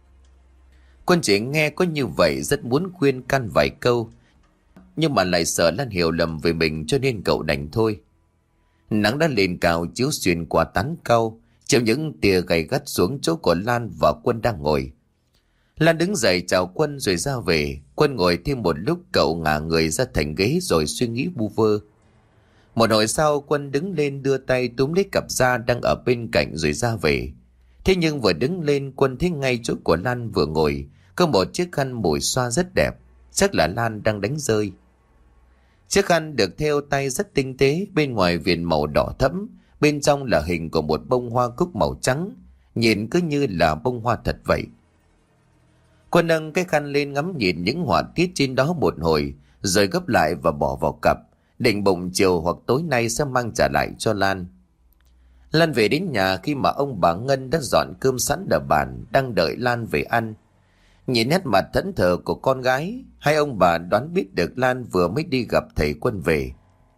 Quân chỉ nghe có như vậy rất muốn khuyên can vài câu, nhưng mà lại sợ Lan hiểu lầm về mình, cho nên cậu đành thôi. Nắng đã lên cao chiếu xuyên qua tán cau, chiếu những tia gay gắt xuống chỗ của Lan và Quân đang ngồi. Lan đứng dậy chào Quân rồi ra về. Quân ngồi thêm một lúc, cậu ngả người ra thành ghế rồi suy nghĩ vu vơ. Một hồi sau Quân đứng lên đưa tay túm lấy cặp da đang ở bên cạnh rồi ra về. Thế nhưng vừa đứng lên, Quân thấy ngay chỗ của Lan vừa ngồi có một chiếc khăn mùi xoa rất đẹp, chắc là Lan đang đánh rơi. Chiếc khăn được thêu tay rất tinh tế, bên ngoài viền màu đỏ thẫm, bên trong là hình của một bông hoa cúc màu trắng, nhìn cứ như là bông hoa thật vậy. Quân nâng cái khăn lên ngắm nhìn những họa tiết trên đó một hồi, rồi gấp lại và bỏ vào cặp, định bụng chiều hoặc tối nay sẽ mang trả lại cho Lan. Lan về đến nhà khi mà ông bà Ngân đã dọn cơm sẵn ở bàn, đang đợi Lan về ăn. Nhìn nét mặt thẫn thờ của con gái, hai ông bà đoán biết được Lan vừa mới đi gặp thầy Quân về.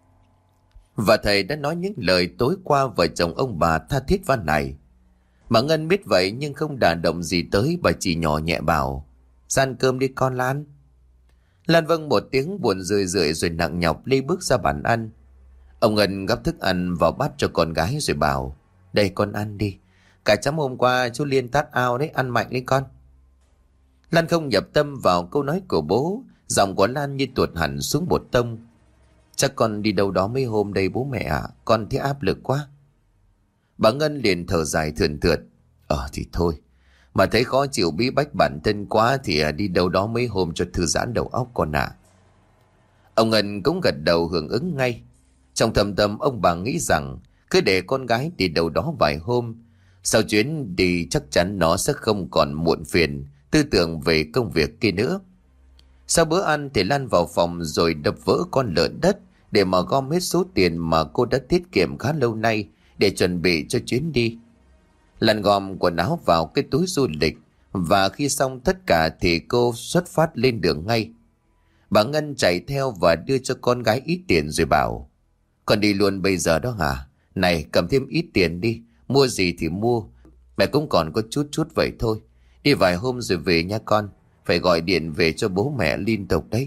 Và thầy đã nói những lời tối qua vợ chồng ông bà tha thiết van này. Bà Ngân biết vậy nhưng không đả động gì tới, bà chỉ nhỏ nhẹ bảo: "Gian cơm đi con Lan." Lan vâng một tiếng buồn rười rượi rồi nặng nhọc đi bước ra bàn ăn. Ông Ngân gắp thức ăn vào bát cho con gái rồi bảo: "Đây con ăn đi. Cả chấm hôm qua chú Liên tát ao đấy, ăn mạnh đi con." Lan không nhập tâm vào câu nói của bố. Giọng của Lan như tuột hẳn xuống một tông: "Chắc con đi đâu đó mấy hôm đây bố mẹ ạ. Con thấy áp lực quá." Bà Ngân liền thở dài thườn thượt: Thì thôi. Mà thấy khó chịu bí bách bản thân quá thì đi đâu đó mấy hôm cho thư giãn đầu óc con ạ." Ông Ngân cũng gật đầu hưởng ứng ngay. Trong thầm tâm ông bà nghĩ rằng cứ để con gái đi đâu đó vài hôm, sau chuyến đi chắc chắn nó sẽ không còn muộn phiền tư tưởng về công việc kia nữa. Sau bữa ăn thì Lan vào phòng rồi đập vỡ con lợn đất để mà gom hết số tiền mà cô đã tiết kiệm khá lâu nay để chuẩn bị cho chuyến đi. Lan gom quần áo vào cái túi du lịch, và khi xong tất cả thì cô xuất phát lên đường ngay. Bà Ngân chạy theo và đưa cho con gái ít tiền rồi bảo: "Con đi luôn bây giờ đó hả? Này, cầm thêm ít tiền đi, mua gì thì mua. Mẹ cũng còn có chút chút vậy thôi. Đi vài hôm rồi về nha con. Phải gọi điện về cho bố mẹ liên tục đấy.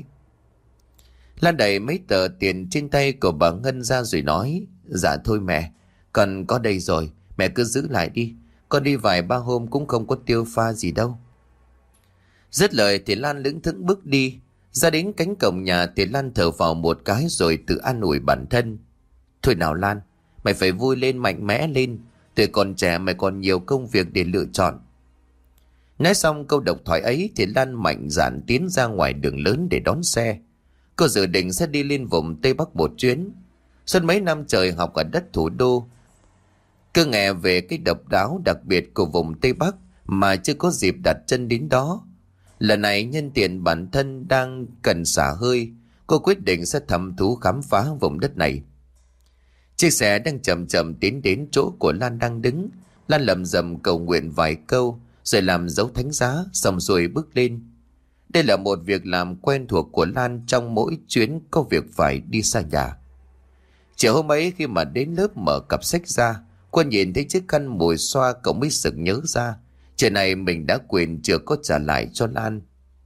Lan đẩy mấy tờ tiền trên tay của bà Ngân ra rồi nói: Dạ thôi mẹ, con có đây rồi, mẹ cứ giữ lại đi. Con đi vài ba hôm cũng không có tiêu pha gì đâu. Dứt lời thì Lan lững thững bước đi. Ra đến cánh cổng nhà thì Lan thở phào một cái rồi tự an ủi bản thân: Thôi nào Lan, mày phải vui lên, mạnh mẽ lên. Tuổi còn trẻ mày còn nhiều công việc để lựa chọn. Nói xong câu độc thoại ấy thì Lan mạnh dạn tiến ra ngoài đường lớn để đón xe. Cô dự định sẽ đi lên vùng Tây Bắc một chuyến. Suốt mấy năm trời học ở đất thủ đô, cứ nghe về cái độc đáo đặc biệt của vùng Tây Bắc mà chưa có dịp đặt chân đến đó. Lần này nhân tiện bản thân đang cần xả hơi, cô quyết định sẽ thăm thú khám phá vùng đất này. Chiếc xe đang chậm chậm tiến đến chỗ của Lan đang đứng. Lan lẩm rẩm cầu nguyện vài câu rồi làm dấu thánh giá, xong rồi bước lên. Đây là một việc làm quen thuộc của Lan trong mỗi chuyến có việc phải đi xa nhà. Chiều hôm ấy khi mà đến lớp mở cặp sách ra, Quân nhìn thấy chiếc khăn mùi xoa, cậu mới sực nhớ ra chuyện này mình đã quên chưa có trả lại cho Lan.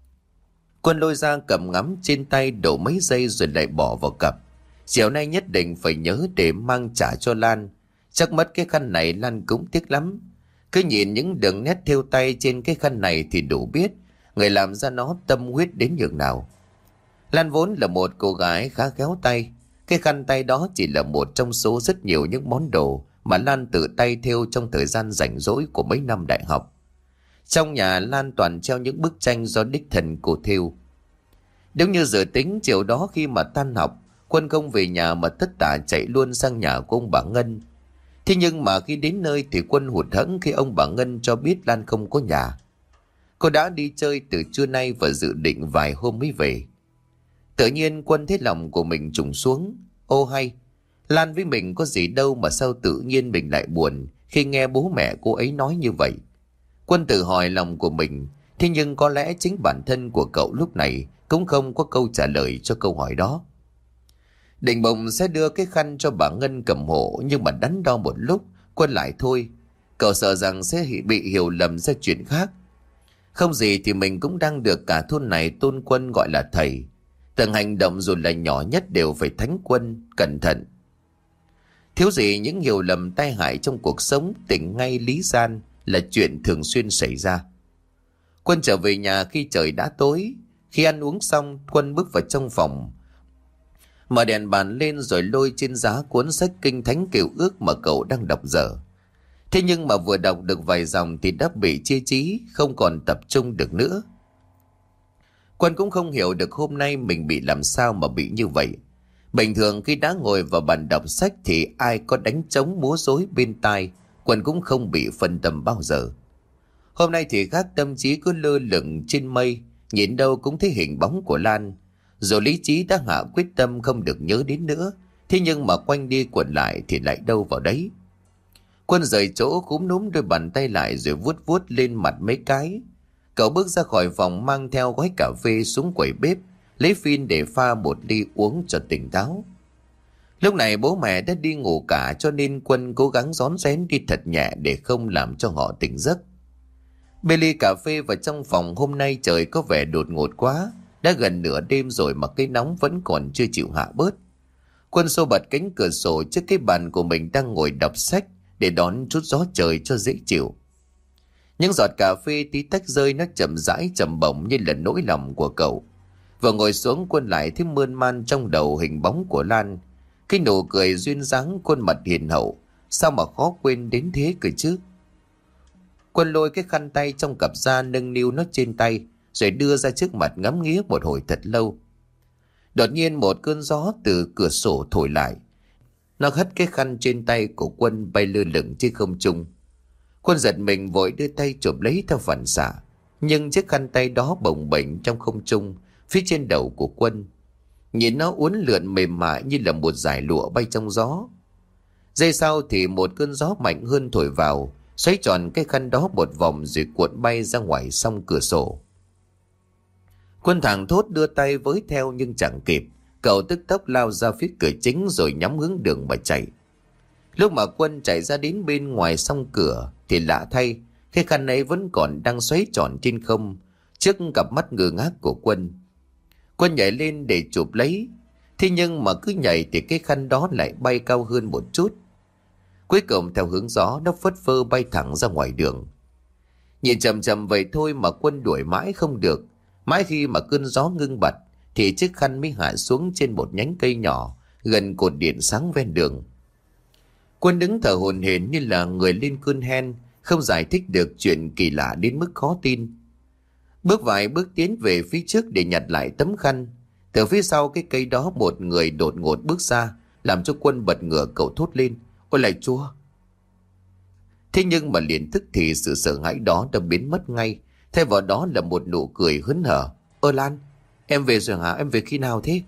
Quân lôi ra cầm ngắm trên tay đổ mấy giây rồi lại bỏ vào cặp. Chiều nay nhất định phải nhớ để mang trả cho Lan. Chắc mất cái khăn này Lan cũng tiếc lắm. Cứ nhìn những đường nét thêu tay trên cái khăn này thì đủ biết người làm ra nó tâm huyết đến nhường nào. Lan vốn là một cô gái khá khéo tay. Cái khăn tay đó chỉ là một trong số rất nhiều những món đồ mà Lan tự tay thêu trong thời gian rảnh rỗi của mấy năm đại học. Trong nhà Lan toàn treo những bức tranh do đích thân cô thêu. Đúng như dự tính, chiều đó khi mà tan học, Quân không về nhà mà tất tả chạy luôn sang nhà của ông bà Ngân. Thế nhưng mà khi đến nơi thì Quân hụt hẫng khi ông bà Ngân cho biết Lan không có nhà. Cô đã đi chơi từ trưa nay và dự định vài hôm mới về. Tự nhiên Quân thấy lòng của mình trùng xuống. Ô hay, Lan với mình có gì đâu mà sao tự nhiên mình lại buồn khi nghe bố mẹ cô ấy nói như vậy. Quân tự hỏi lòng của mình, thế nhưng có lẽ chính bản thân của cậu lúc này cũng không có câu trả lời cho câu hỏi đó. Định bụng sẽ đưa cái khăn cho bà Ngân cầm hộ, nhưng mà đắn đo một lúc, Quân lại thôi. Cậu sợ rằng sẽ bị hiểu lầm ra chuyện khác. Không gì thì mình cũng đang được cả thôn này tôn Quân gọi là thầy. Từng hành động dù là nhỏ nhất đều phải thánh Quân, cẩn thận. Thiếu gì những hiểu lầm tai hại trong cuộc sống, tỉnh ngay lý gian là chuyện thường xuyên xảy ra. Quân trở về nhà khi trời đã tối. Khi ăn uống xong, Quân bước vào trong phòng, mở đèn bàn lên rồi lôi trên giá cuốn sách Kinh Thánh Cựu Ước mà cậu đang đọc dở. Thế nhưng mà vừa đọc được vài dòng thì đã bị chia trí, không còn tập trung được nữa. Quân cũng không hiểu được hôm nay mình bị làm sao mà bị như vậy. Bình thường khi đã ngồi vào bàn đọc sách thì ai có đánh trống múa rối bên tai, Quân cũng không bị phân tâm bao giờ. Hôm nay thì khác, tâm trí cứ lơ lửng trên mây, nhìn đâu cũng thấy hình bóng của Lan. Dù lý trí đã hạ quyết tâm không được nhớ đến nữa, thế nhưng mà quanh đi quẩn lại thì lại đâu vào đấy. Quân rời chỗ, cúm núm đôi bàn tay lại rồi vuốt vuốt lên mặt mấy cái. Cậu bước ra khỏi phòng mang theo gói cà phê xuống quầy bếp, lấy phin để pha một ly uống cho tỉnh táo. Lúc này bố mẹ đã đi ngủ cả, cho nên Quân cố gắng rón rén đi thật nhẹ để không làm cho họ tỉnh giấc. Bê ly cà phê vào trong phòng. Hôm nay trời có vẻ đột ngột quá, đã gần nửa đêm rồi mà cái nóng vẫn còn chưa chịu hạ bớt. Quân xô bật cánh cửa sổ trước cái bàn của mình đang ngồi đọc sách để đón chút gió trời cho dễ chịu. Những giọt cà phê tí tách rơi, nó chậm rãi trầm bổng như là nỗi lòng của cậu. Vừa ngồi xuống, Quân lại thấy mơn man trong đầu hình bóng của Lan. Cái nụ cười duyên dáng, khuôn mặt hiền hậu, sao mà khó quên đến thế cơ chứ. Quân lôi cái khăn tay trong cặp ra, nâng niu nó trên tay rồi đưa ra trước mặt ngắm nghía một hồi thật lâu. Đột nhiên một cơn gió từ cửa sổ thổi lại, nó hất cái khăn trên tay của Quân bay lơ lửng trên không trung. Quân giật mình vội đưa tay chụp lấy theo phản xạ, nhưng chiếc khăn tay đó bồng bềnh trong không trung phía trên đầu của Quân. Nhìn nó uốn lượn mềm mại như là một dải lụa bay trong gió. Giây sau thì một cơn gió mạnh hơn thổi vào, xoáy tròn cái khăn đó một vòng rồi cuộn bay ra ngoài song cửa sổ. Quân thảng thốt đưa tay với theo nhưng chẳng kịp. Cậu tức tốc lao ra phía cửa chính rồi nhắm hướng đường mà chạy. Lúc mà Quân chạy ra đến bên ngoài song cửa thì lạ thay, Cái khăn ấy vẫn còn đang xoáy tròn trên không, trước cặp mắt ngơ ngác của Quân. Quân nhảy lên để chụp lấy, thế nhưng mà cứ nhảy thì cái khăn đó lại bay cao hơn một chút. Cuối cùng theo hướng gió nó phất phơ bay thẳng ra ngoài đường. Nhìn chầm chầm vậy thôi mà Quân đuổi mãi không được. Mãi khi mà cơn gió ngưng bặt thì chiếc khăn mới hạ xuống trên một nhánh cây nhỏ gần cột điện sáng ven đường. Quân đứng thở hổn hển như là người lên cơn hen, không giải thích được chuyện kỳ lạ đến mức khó tin. Bước vài bước tiến về phía trước để nhặt lại tấm khăn. Từ phía sau cái cây đó một người đột ngột bước ra, làm cho Quân bật ngửa, cậu thốt lên: "Ôi lạy Chúa!" Thế nhưng mà liền tức thì sự sợ hãi đó đã biến mất ngay, thay vào đó là một nụ cười hớn hở. "Ơ Lan, em về rồi hả? Em về khi nào thế?"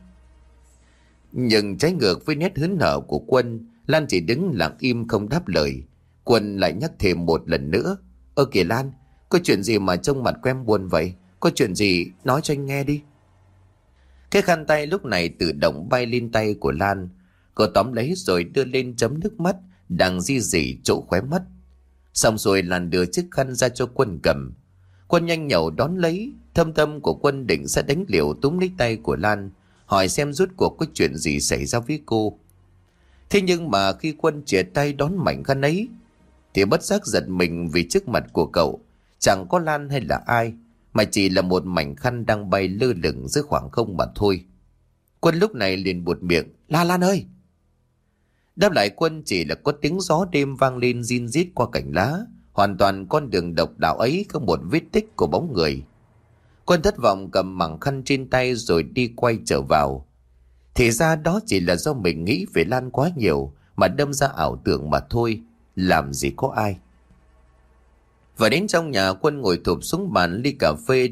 Nhưng trái ngược với nét hớn hở của Quân, Lan chỉ đứng lặng im không đáp lời. Quân lại nhắc thêm một lần nữa: "Ơ kìa Lan, có chuyện gì mà trông mặt của em buồn vậy? Có chuyện gì nói cho anh nghe đi." Cái khăn tay lúc này tự động bay lên tay của Lan. Cô tóm lấy rồi đưa lên chấm nước mắt đang di dỉ chỗ khóe mắt. Xong rồi Lan đưa chiếc khăn ra cho Quân cầm. Quân nhanh nhẩu đón lấy. Thâm tâm của Quân định sẽ đánh liều túm lấy tay của Lan, hỏi xem rốt cuộc có chuyện gì xảy ra với cô. Thế nhưng mà khi Quân chìa tay đón mảnh khăn ấy thì bất giác giật mình, vì trước mặt của cậu chẳng có Lan hay là ai, mà chỉ là một mảnh khăn đang bay lơ lửng giữa khoảng không mà thôi. Quân lúc này liền buột miệng: Lan ơi!" Đáp lại Quân chỉ là có tiếng gió đêm vang lên rin rít qua cành lá. Hoàn toàn con đường độc đạo ấy không một vết tích của bóng người. Quân thất vọng cầm mảng khăn trên tay rồi đi quay trở vào. Thì ra đó chỉ là do mình nghĩ về Lan quá nhiều mà đâm ra ảo tưởng mà thôi, làm gì có ai. Và đến trong nhà, Quân ngồi thụp xuống bàn, ly cà phê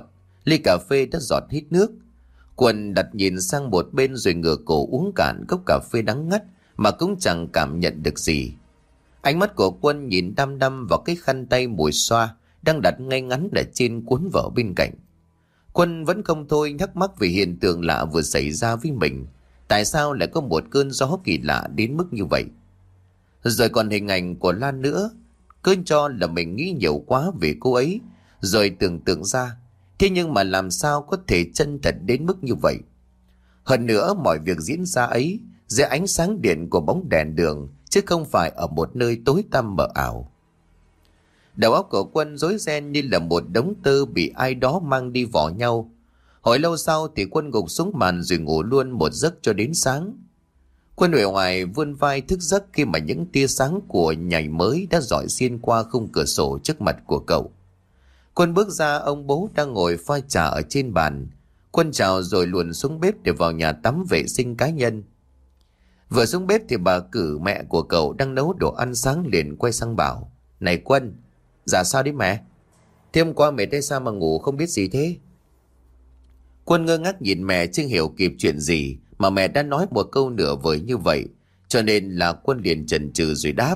đã giọt hết nước. Quân đặt nhìn sang một bên rồi ngửa cổ uống cạn cốc cà phê đắng ngắt mà cũng chẳng cảm nhận được gì. Ánh mắt của Quân nhìn đăm đăm vào cái khăn tay mùi xoa đang đặt ngay ngắn ở trên cuốn vở bên cạnh. Quân vẫn không thôi thắc mắc về hiện tượng lạ vừa xảy ra với mình. Tại sao lại có một cơn gió kỳ lạ đến mức như vậy? Rồi còn hình ảnh của Lan nữa. Cứ cho là mình nghĩ nhiều quá về cô ấy, rồi tưởng tượng ra. Thế nhưng mà làm sao có thể chân thật đến mức như vậy? Hơn nữa, mọi việc diễn ra ấy dưới ánh sáng điện của bóng đèn đường, chứ không phải ở một nơi tối tăm mờ ảo. Đầu óc của Quân rối ren như là một đống tơ bị ai đó mang đi vò nhau. Hồi lâu sau thì Quân gục xuống màn rồi ngủ luôn một giấc cho đến sáng. Quân uể oải vươn vai thức giấc khi mà những tia sáng của nhảy mới đã rọi xuyên qua khung cửa sổ trước mặt của cậu. Quân bước ra, ông bố đang ngồi pha trà ở trên bàn. Quân chào rồi luồn xuống bếp để vào nhà tắm vệ sinh cá nhân. Vừa xuống bếp thì bà Cử, mẹ của cậu, đang nấu đồ ăn sáng, liền quay sang bảo: "Này Quân, dạ sao đấy mẹ? Thế hôm qua mệt hay sao mà ngủ không biết gì thế?" Quân ngơ ngác nhìn mẹ, chưa hiểu kịp chuyện gì mà mẹ đã nói một câu nửa vời như vậy, cho nên là Quân liền chần chừ rồi đáp: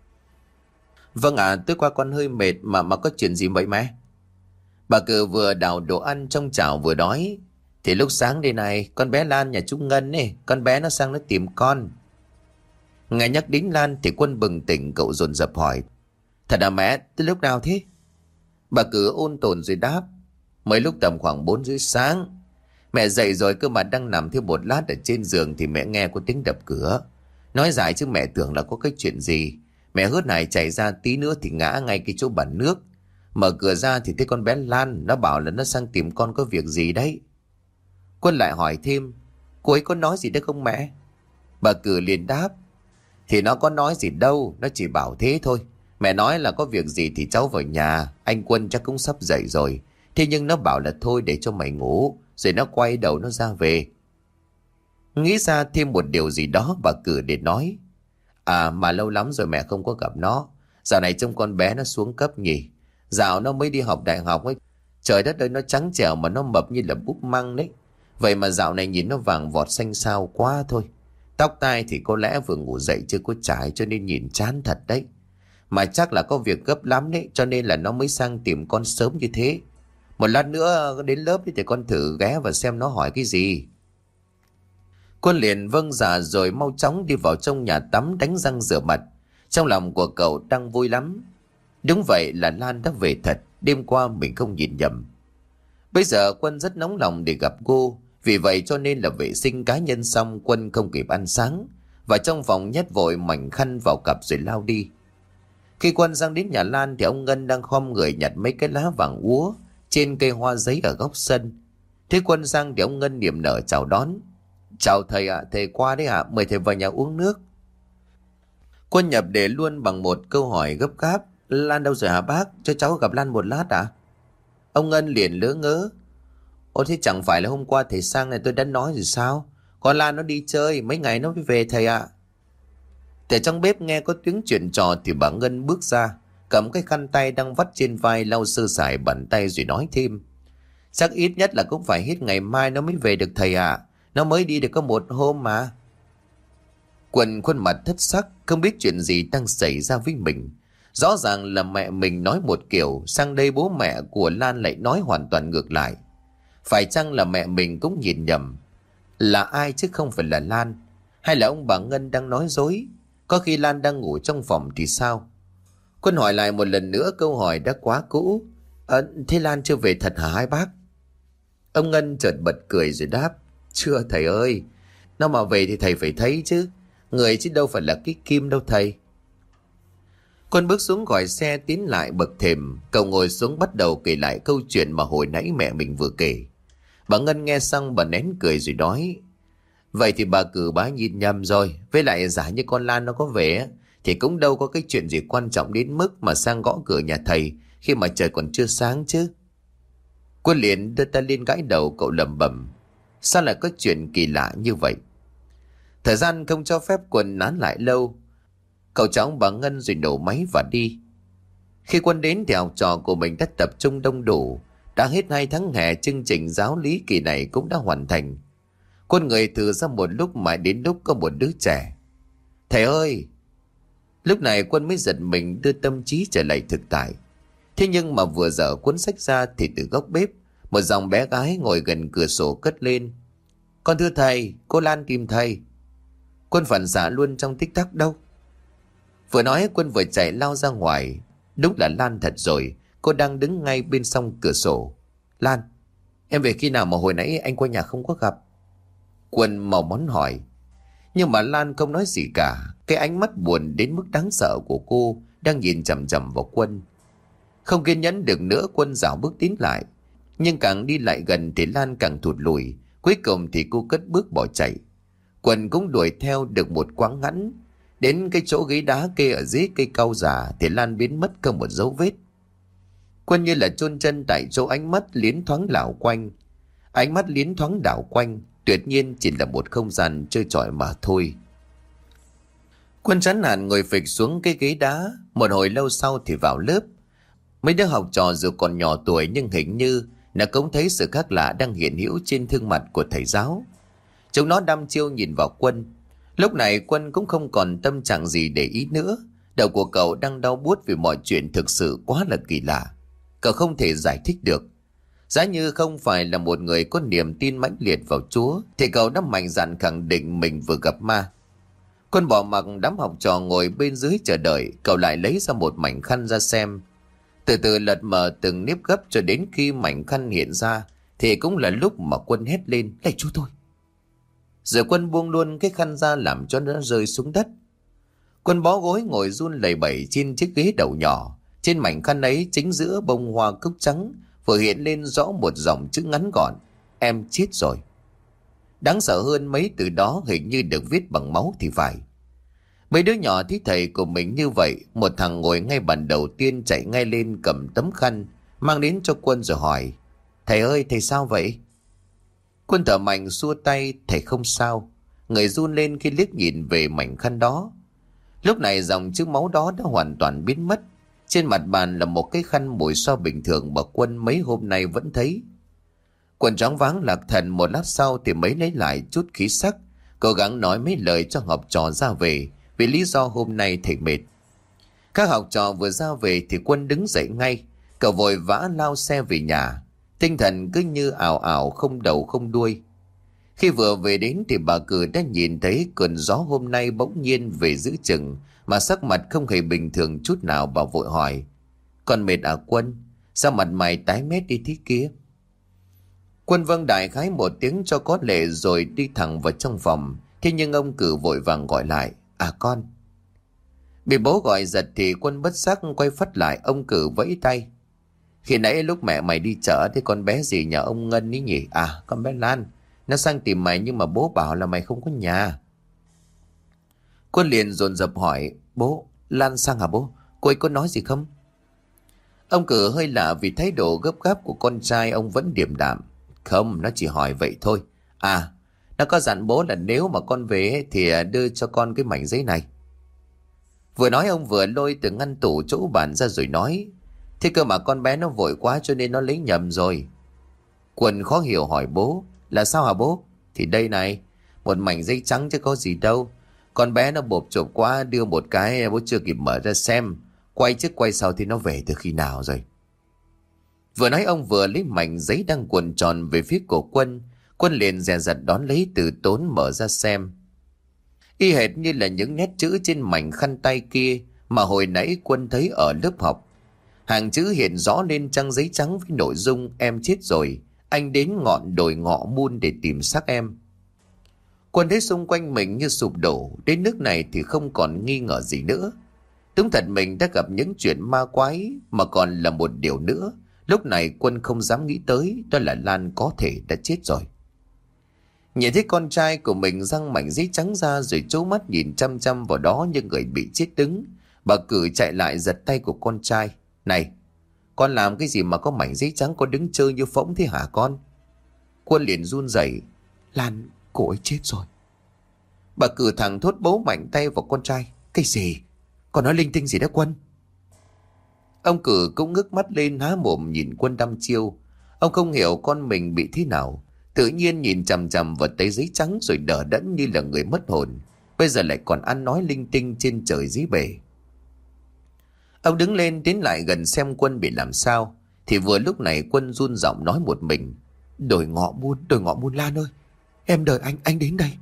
"Vâng ạ, tối qua con hơi mệt mà có chuyện gì vậy mẹ?" Bà Cử vừa đào đồ ăn trong chảo vừa nói: "Thì lúc sáng đây này, con bé Lan nhà chú Ngân ấy, con bé nó sang nó tìm con." Nghe nhắc đến Lan thì Quân bừng tỉnh, cậu dồn dập hỏi: "Thật à mẹ, từ lúc nào thế?" Bà Cử ôn tồn rồi đáp: "Mới lúc tầm khoảng 4 rưỡi sáng. Mẹ dậy rồi cơ mà đang nằm thêm một lát ở trên giường thì mẹ nghe có tiếng đập cửa. Nói dài chứ mẹ tưởng là có cái chuyện gì. Mẹ hớt hải chạy ra, tí nữa thì ngã ngay cái chỗ bàn nước. Mở cửa ra thì thấy con bé Lan, nó bảo là nó sang tìm con có việc gì đấy." Quân lại hỏi thêm: "Cô ấy có nói gì đấy không mẹ?" Bà Cử liền đáp: "Thì nó có nói gì đâu, nó chỉ bảo thế thôi. Mẹ nói là có việc gì thì cháu vào nhà, anh Quân chắc cũng sắp dậy rồi. Thế nhưng nó bảo là thôi để cho mày ngủ, rồi nó quay đầu nó ra về." Nghĩ ra thêm một điều gì đó, bà Cử để nói: "À mà lâu lắm rồi mẹ không có gặp nó. Dạo này trông con bé nó xuống cấp nhỉ. Dạo nó mới đi học đại học ấy. Trời đất ơi, nó trắng trẻo mà nó mập như là búp măng đấy. Vậy mà dạo này nhìn nó vàng vọt xanh xao quá thôi. Tóc tai thì có lẽ vừa ngủ dậy chưa có trải cho nên nhìn chán thật đấy. Mà chắc là có việc gấp lắm đấy, cho nên là nó mới sang tìm con sớm như thế. Một lát nữa đến lớp thì con thử ghé và xem nó hỏi cái gì." Quân liền vâng dạ rồi mau chóng đi vào trong nhà tắm đánh răng rửa mặt. Trong lòng của cậu đang vui lắm. Đúng vậy, là Lan đã về thật. Đêm qua mình không nhìn nhầm. Bây giờ Quân rất nóng lòng để gặp cô. Vì vậy cho nên là vệ sinh cá nhân xong, Quân không kịp ăn sáng, và trong phòng nhét vội mảnh khăn vào cặp rồi lao đi. Khi Quân sang đến nhà Lan thì ông Ngân đang khom người nhặt mấy cái lá vàng úa trên cây hoa giấy ở góc sân. Thế Quân sang thì ông Ngân niềm nở chào đón. Chào thầy ạ, thầy qua đấy ạ, mời thầy vào nhà uống nước. Quân nhập đề luôn bằng một câu hỏi gấp gáp. Lan đâu rồi hả bác? Cho cháu gặp Lan một lát ạ. Ông Ngân liền lỡ ngớ. Ồ, thế chẳng phải là hôm qua thầy sang này tôi đã nói rồi sao? Con Lan nó đi chơi, mấy ngày nó mới về thầy ạ. Từ trong bếp nghe có tiếng chuyện trò thì bà Ngân bước ra, cầm cái khăn tay đang vắt trên vai lau sơ sài bàn tay rồi nói thêm. Chắc ít nhất là cũng phải hết ngày mai nó mới về được thầy ạ. Nó mới đi được có một hôm mà. Quân khuôn mặt thất sắc, không biết chuyện gì đang xảy ra với mình. Rõ ràng là mẹ mình nói một kiểu, sang đây bố mẹ của Lan lại nói hoàn toàn ngược lại. Phải chăng là mẹ mình cũng nhìn nhầm? Là ai chứ không phải là Lan? Hay là ông bà Ngân đang nói dối? Có khi Lan đang ngủ trong phòng thì sao? Quân hỏi lại một lần nữa câu hỏi đã quá cũ. Thế Lan chưa về thật hả hai bác? Ông Ngân chợt bật cười rồi đáp. Chưa thầy ơi. Nó mà về thì thầy phải thấy chứ. Người chứ đâu phải là cái kim đâu thầy. Quân bước xuống khỏi xe tiến lại bậc thềm. Cậu ngồi xuống bắt đầu kể lại câu chuyện mà hồi nãy mẹ mình vừa kể. Bà Ngân nghe xong bà nén cười rồi nói. Vậy thì bà cử bá nhìn nhầm rồi. Với lại giả như con Lan nó có về thì cũng đâu có cái chuyện gì quan trọng đến mức mà sang gõ cửa nhà thầy khi mà trời còn chưa sáng chứ. Quân liền đưa tay lên gãi đầu, cậu lẩm bẩm. Sao lại có chuyện kỳ lạ như vậy? Thời gian không cho phép Quân nán lại lâu. Cậu cháu bà Ngân rồi nổ máy và đi. Khi Quân đến thì học trò của mình đã tập trung đông đủ. Đã hết 2 tháng hè, chương trình giáo lý kỳ này cũng đã hoàn thành. Quân người từ ra một lúc mãi đến lúc có một đứa trẻ. Thầy ơi! Lúc này Quân mới giật mình đưa tâm trí trở lại thực tại. Thế nhưng mà vừa dở cuốn sách ra thì từ góc bếp, một dòng bé gái ngồi gần cửa sổ cất lên. Con thưa thầy, cô Lan tìm thầy. Quân phản xạ luôn trong tích tắc đâu. Vừa nói Quân vừa chạy lao ra ngoài. Đúng là Lan thật rồi, cô đang đứng ngay bên song cửa sổ. Lan, em về khi nào mà hồi nãy anh qua nhà không có gặp? Quân mò món hỏi. Nhưng mà Lan không nói gì cả. Cái ánh mắt buồn đến mức đáng sợ của cô đang nhìn chằm chằm vào Quân. Không kiên nhẫn được nữa, Quân dạo bước tiến lại. Nhưng càng đi lại gần thì Lan càng thụt lùi. Cuối cùng thì cô cất bước bỏ chạy. Quân cũng đuổi theo được một quãng ngắn. Đến cái chỗ ghế đá kê ở dưới cây cau già thì Lan biến mất không một dấu vết. Quân như là chôn chân tại chỗ, ánh mắt liến thoáng đảo quanh. Ánh mắt liến thoáng đảo quanh, tuyệt nhiên chỉ là một không gian chơi chọi mà thôi. Quân chán nản ngồi phịch xuống cái ghế đá. Một hồi lâu sau thì vào lớp. Mấy đứa học trò dù còn nhỏ tuổi nhưng hình như nó cũng thấy sự khác lạ đang hiện hữu trên gương mặt của thầy giáo. Chúng nó đăm chiêu nhìn vào Quân. Lúc này Quân cũng không còn tâm trạng gì để ý nữa. Đầu của cậu đang đau buốt vì mọi chuyện thực sự quá là kỳ lạ. Cậu không thể giải thích được. Giá như không phải là một người có niềm tin mãnh liệt vào Chúa thì cậu đã mạnh dạn khẳng định mình vừa gặp ma. Quân bỏ mặc đám học trò ngồi bên dưới chờ đợi. Cậu lại lấy ra một mảnh khăn ra xem. Từ từ lật mở từng nếp gấp cho đến khi mảnh khăn hiện ra thì cũng là lúc mà Quân hét lên. Lạy Chúa tôi! Rồi Quân buông luôn cái khăn ra làm cho nó rơi xuống đất. Quân bó gối ngồi run lẩy bẩy trên chiếc ghế đầu nhỏ. Trên mảnh khăn ấy, chính giữa bông hoa cúc trắng vừa hiện lên rõ một dòng chữ ngắn gọn. Em chết rồi. Đáng sợ hơn, mấy từ đó hình như được viết bằng máu thì phải. Mấy đứa nhỏ thấy thầy của mình như vậy, một thằng ngồi ngay bàn đầu tiên chạy ngay lên cầm tấm khăn mang đến cho Quân rồi hỏi. Thầy ơi, thầy sao vậy? Quân thở mạnh xua tay. Thầy không sao. Người run lên khi liếc nhìn về mảnh khăn đó. Lúc này dòng chữ máu đó đã hoàn toàn biến mất. Trên mặt bàn là một cái khăn mùi xoa bình thường mà Quân mấy hôm nay vẫn thấy. Quân choáng váng lạc thần, một lát sau thì mới lấy lại chút khí sắc, cố gắng nói mấy lời cho học trò ra về, vì lý do hôm nay thầy mệt. Các học trò vừa ra về thì Quân đứng dậy ngay. Cậu vội vã lao xe về nhà, tinh thần cứ như ảo ảo không đầu không đuôi. Khi vừa về đến thì bà Cử đã nhìn thấy cơn gió hôm nay bỗng nhiên về giữa chừng, mà sắc mặt không hề bình thường chút nào. Bà vội hỏi. Con mệt à Quân? Sao mặt mày tái mét đi thế kia? Quân vâng đại khái một tiếng cho có lệ rồi đi thẳng vào trong phòng. Thế nhưng ông Cử vội vàng gọi lại. À con. Bị bố gọi giật thì Quân bất giác quay phắt lại. Ông Cử vẫy tay. Khi nãy lúc mẹ mày đi chợ thì con bé gì nhà ông Ngân ý nhỉ? À, con bé Lan. Nó sang tìm mày nhưng mà bố bảo là mày không có nhà. Quân liền dồn dập hỏi. Bố, Lan sang hả bố? Cô ấy có nói gì không? Ông Cử hơi lạ vì thái độ gấp gáp của con trai. Ông vẫn điềm đạm. Không, nó chỉ hỏi vậy thôi. À, nó có dặn bố là nếu mà con về thì đưa cho con cái mảnh giấy này. Vừa nói ông vừa lôi từ ngăn tủ chỗ bàn ra rồi nói. Thế cơ mà con bé nó vội quá cho nên nó lấy nhầm rồi. Quân khó hiểu hỏi bố. Là sao hả bố? Thì đây này, một mảnh giấy trắng chứ có gì đâu. Con bé nó bộp chộp quá, đưa một cái bố chưa kịp mở ra xem. Quay trước quay sau thì nó về từ khi nào rồi. Vừa nói ông vừa lấy mảnh giấy đang cuộn tròn về phía cổ Quân. Quân liền dè dặt đón lấy từ tốn mở ra xem. Y hệt như là những nét chữ trên mảnh khăn tay kia mà hồi nãy Quân thấy ở lớp học. Hàng chữ hiện rõ lên trang giấy trắng với nội dung em chết rồi. Anh đến ngọn đồi Ngọ Mun để tìm xác em. Quân thấy xung quanh mình như sụp đổ. Đến nước này thì không còn nghi ngờ gì nữa. Đúng thật mình đã gặp những chuyện ma quái. Mà còn là một điều nữa. Lúc này Quân không dám nghĩ tới. Đó là Lan có thể đã chết rồi. Nhìn thấy con trai của mình giăng mảnh giấy trắng ra rồi trố mắt nhìn chăm chăm vào đó như người bị chết đứng. Bà Cử chạy lại giật tay của con trai. Này, con làm cái gì mà có mảnh giấy trắng con đứng chơi như phỗng thế hả con? Quân liền run rẩy. Lan, cô ấy chết rồi. Bà Cử thẳng thốt bấu mạnh tay vào con trai. Cái gì? Con nói linh tinh gì đó Quân? Ông Cử cũng ngước mắt lên há mồm nhìn Quân đăm chiêu. Ông không hiểu con mình bị thế nào. Tự nhiên nhìn chằm chằm vào tấy giấy trắng rồi đờ đẫn như là người mất hồn. Bây giờ lại còn ăn nói linh tinh trên trời dưới bể. Ông đứng lên tiến lại gần xem Quân bị làm sao. Thì vừa lúc này Quân run giọng nói một mình. Đồi Ngọ Mun Lan ơi. Em đợi anh đến đây.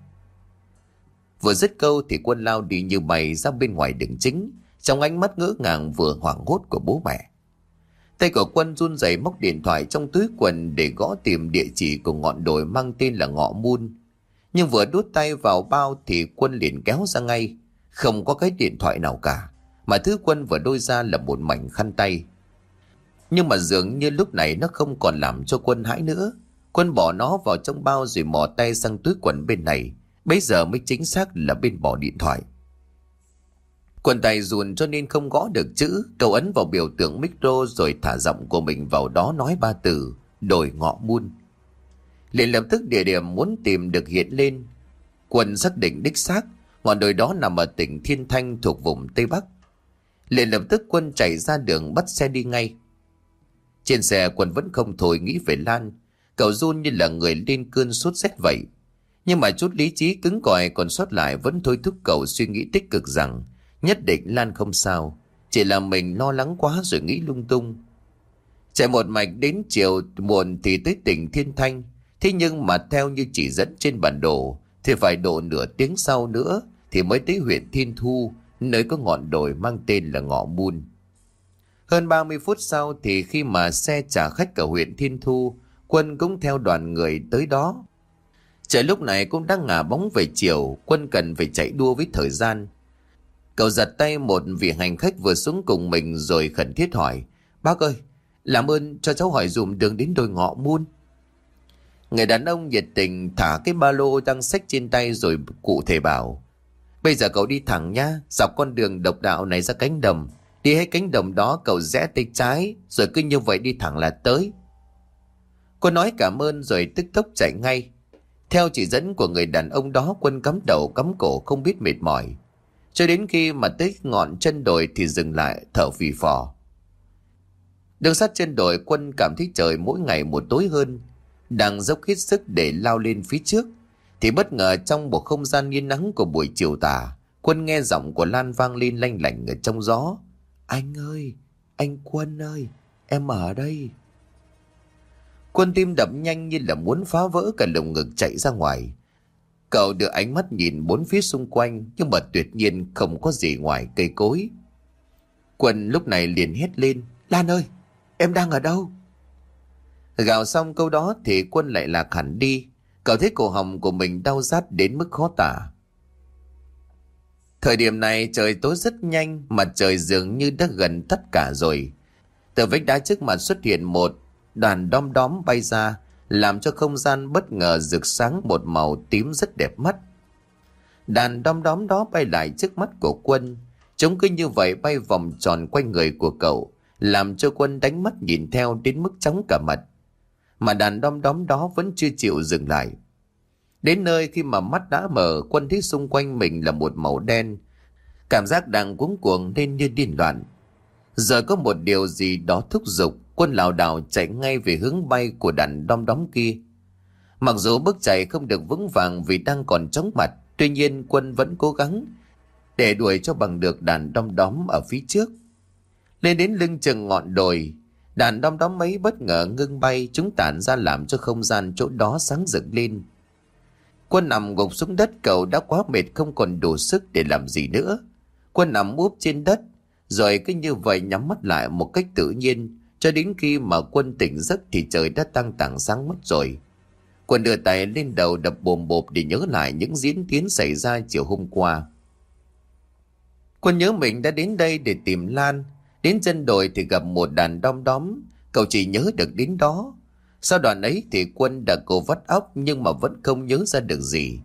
Vừa dứt câu thì Quân lao đi như bay ra bên ngoài đường chính. Trong ánh mắt ngỡ ngàng vừa hoảng hốt của bố mẹ. Tay của Quân run rẩy móc điện thoại trong túi quần để gõ tìm địa chỉ của ngọn đồi mang tên là Ngọ Mun. Nhưng vừa đút tay vào bao thì Quân liền kéo ra ngay. Không có cái điện thoại nào cả. Mà thứ Quân vừa đôi ra là một mảnh khăn tay. Nhưng mà dường như lúc này nó không còn làm cho Quân hãi nữa. Quân bỏ nó vào trong bao rồi mò tay sang túi quần bên này. Bây giờ mới chính xác là bên bỏ điện thoại. Quần tay run cho nên không gõ được chữ. Cậu ấn vào biểu tượng micro rồi thả giọng của mình vào đó nói 3 từ. Đồi Ngọ Mun. Liền lập tức địa điểm muốn tìm được hiện lên. Quân xác định đích xác. Ngọn đồi đó nằm ở tỉnh Thiên Thanh thuộc vùng Tây Bắc. Liền lập tức Quân chạy ra đường bắt xe đi ngay. Trên xe Quân vẫn không thôi nghĩ về Lan. Cậu run như là người lên cơn sốt rét vậy. Nhưng mà chút lý trí cứng cỏi còn sót lại vẫn thôi thúc cậu suy nghĩ tích cực rằng nhất định Lan không sao. Chỉ là mình lo lắng quá rồi nghĩ lung tung. Chạy một mạch đến chiều muộn thì tới tỉnh Thiên Thanh. Thế nhưng mà theo như chỉ dẫn trên bản đồ thì phải độ nửa tiếng sau nữa thì mới tới huyện Thiên Thu, nơi có ngọn đồi mang tên là Ngọ Mun. Hơn 30 phút sau thì khi mà xe chở khách ở huyện Thiên Thu, Quân cũng theo đoàn người tới đó. Trời lúc này cũng đang ngả bóng về chiều. Quân cần phải chạy đua với thời gian. Cậu giật tay một vị hành khách vừa xuống cùng mình rồi khẩn thiết hỏi. Bác ơi, làm ơn cho cháu hỏi dùm đường đến đồi Ngọ Mun. Người đàn ông nhiệt tình thả cái ba lô đang xách trên tay rồi cụ thể bảo. Bây giờ cậu đi thẳng nhá, dọc con đường độc đạo này ra cánh đồng. Đi hết cánh đồng đó cậu rẽ tay trái, rồi cứ như vậy đi thẳng là tới. Quân nói cảm ơn rồi tức tốc chạy ngay. Theo chỉ dẫn của người đàn ông đó, Quân cắm đầu cắm cổ không biết mệt mỏi. Cho đến khi mà tới ngọn chân đồi thì dừng lại thở phì phò. Đường sát chân đồi Quân cảm thấy trời mỗi ngày một tối hơn. Đang dốc hết sức để lao lên phía trước thì bất ngờ trong một không gian yên nắng của buổi chiều tà, Quân nghe giọng của Lan vang lên lanh lảnh ở trong gió. Anh ơi, anh Quân ơi, em ở đây. Quân tim đập nhanh như là muốn phá vỡ cả lồng ngực chạy ra ngoài. Cậu đưa ánh mắt nhìn bốn phía xung quanh nhưng mà tuyệt nhiên không có gì ngoài cây cối. Quân lúc này liền hét lên. Lan ơi, em đang ở đâu? Gào xong câu đó thì Quân lại lạc hẳn đi. Cậu thấy cổ họng của mình đau rát đến mức khó tả. Thời điểm này trời tối rất nhanh, mặt trời dường như đã gần tắt cả rồi. Từ vách đá trước mặt xuất hiện một đoàn đom đóm bay ra, làm cho không gian bất ngờ rực sáng một màu tím rất đẹp mắt. Đàn đom đóm đó bay lại trước mắt của Quân. Chúng cứ như vậy bay vòng tròn quanh người của cậu, làm cho Quân đánh mắt nhìn theo đến mức chóng cả mặt. Mà đàn đom đóm đó vẫn chưa chịu dừng lại. Đến nơi khi mà mắt đã mở, Quân thấy xung quanh mình là một màu đen. Cảm giác đang cuống cuồng nên như điên loạn. Giờ có một điều gì đó thúc giục, Quân lảo đảo chạy ngay về hướng bay của đàn đom đóm kia. Mặc dù bước chạy không được vững vàng vì đang còn chóng mặt, tuy nhiên Quân vẫn cố gắng để đuổi cho bằng được đàn đom đóm ở phía trước. Lên đến lưng chừng ngọn đồi, đàn đom đóm ấy bất ngờ ngưng bay, chúng tản ra làm cho không gian chỗ đó sáng rực lên. Quân nằm gục xuống đất, cậu đã quá mệt không còn đủ sức để làm gì nữa. Quân nằm úp trên đất, rồi cứ như vậy nhắm mắt lại một cách tự nhiên, cho đến khi mà Quân tỉnh giấc thì trời đã tăng tảng sáng mất rồi. Quân đưa tay lên đầu đập bồm bộp để nhớ lại những diễn tiến xảy ra chiều hôm qua. Quân nhớ mình đã đến đây để tìm Lan. Đến chân đồi thì gặp một đàn đom đóm. Cậu chỉ nhớ được đến đó. Sau đoạn ấy thì Quân đã cố vắt óc nhưng mà vẫn không nhớ ra được gì.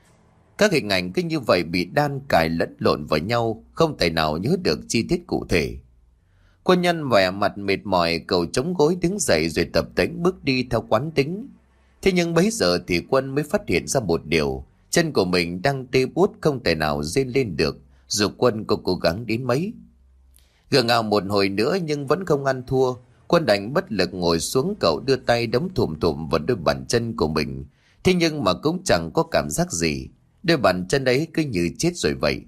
Các hình ảnh cứ như vậy bị đan cài lẫn lộn vào nhau, không thể nào nhớ được chi tiết cụ thể. Quân nhân vẻ mặt mệt mỏi, cậu chống gối đứng dậy rồi tập tễnh bước đi theo quán tính. Thế nhưng bấy giờ thì Quân mới phát hiện ra một điều, chân của mình đang tê buốt không thể nào rên lên được, dù Quân có cố gắng đến mấy. Gượng gạo một hồi nữa nhưng vẫn không ăn thua. Quân đành bất lực ngồi xuống, cậu đưa tay đấm thùm thùm vào đôi bàn chân của mình. Thế nhưng mà cũng chẳng có cảm giác gì, đôi bàn chân ấy cứ như chết rồi vậy.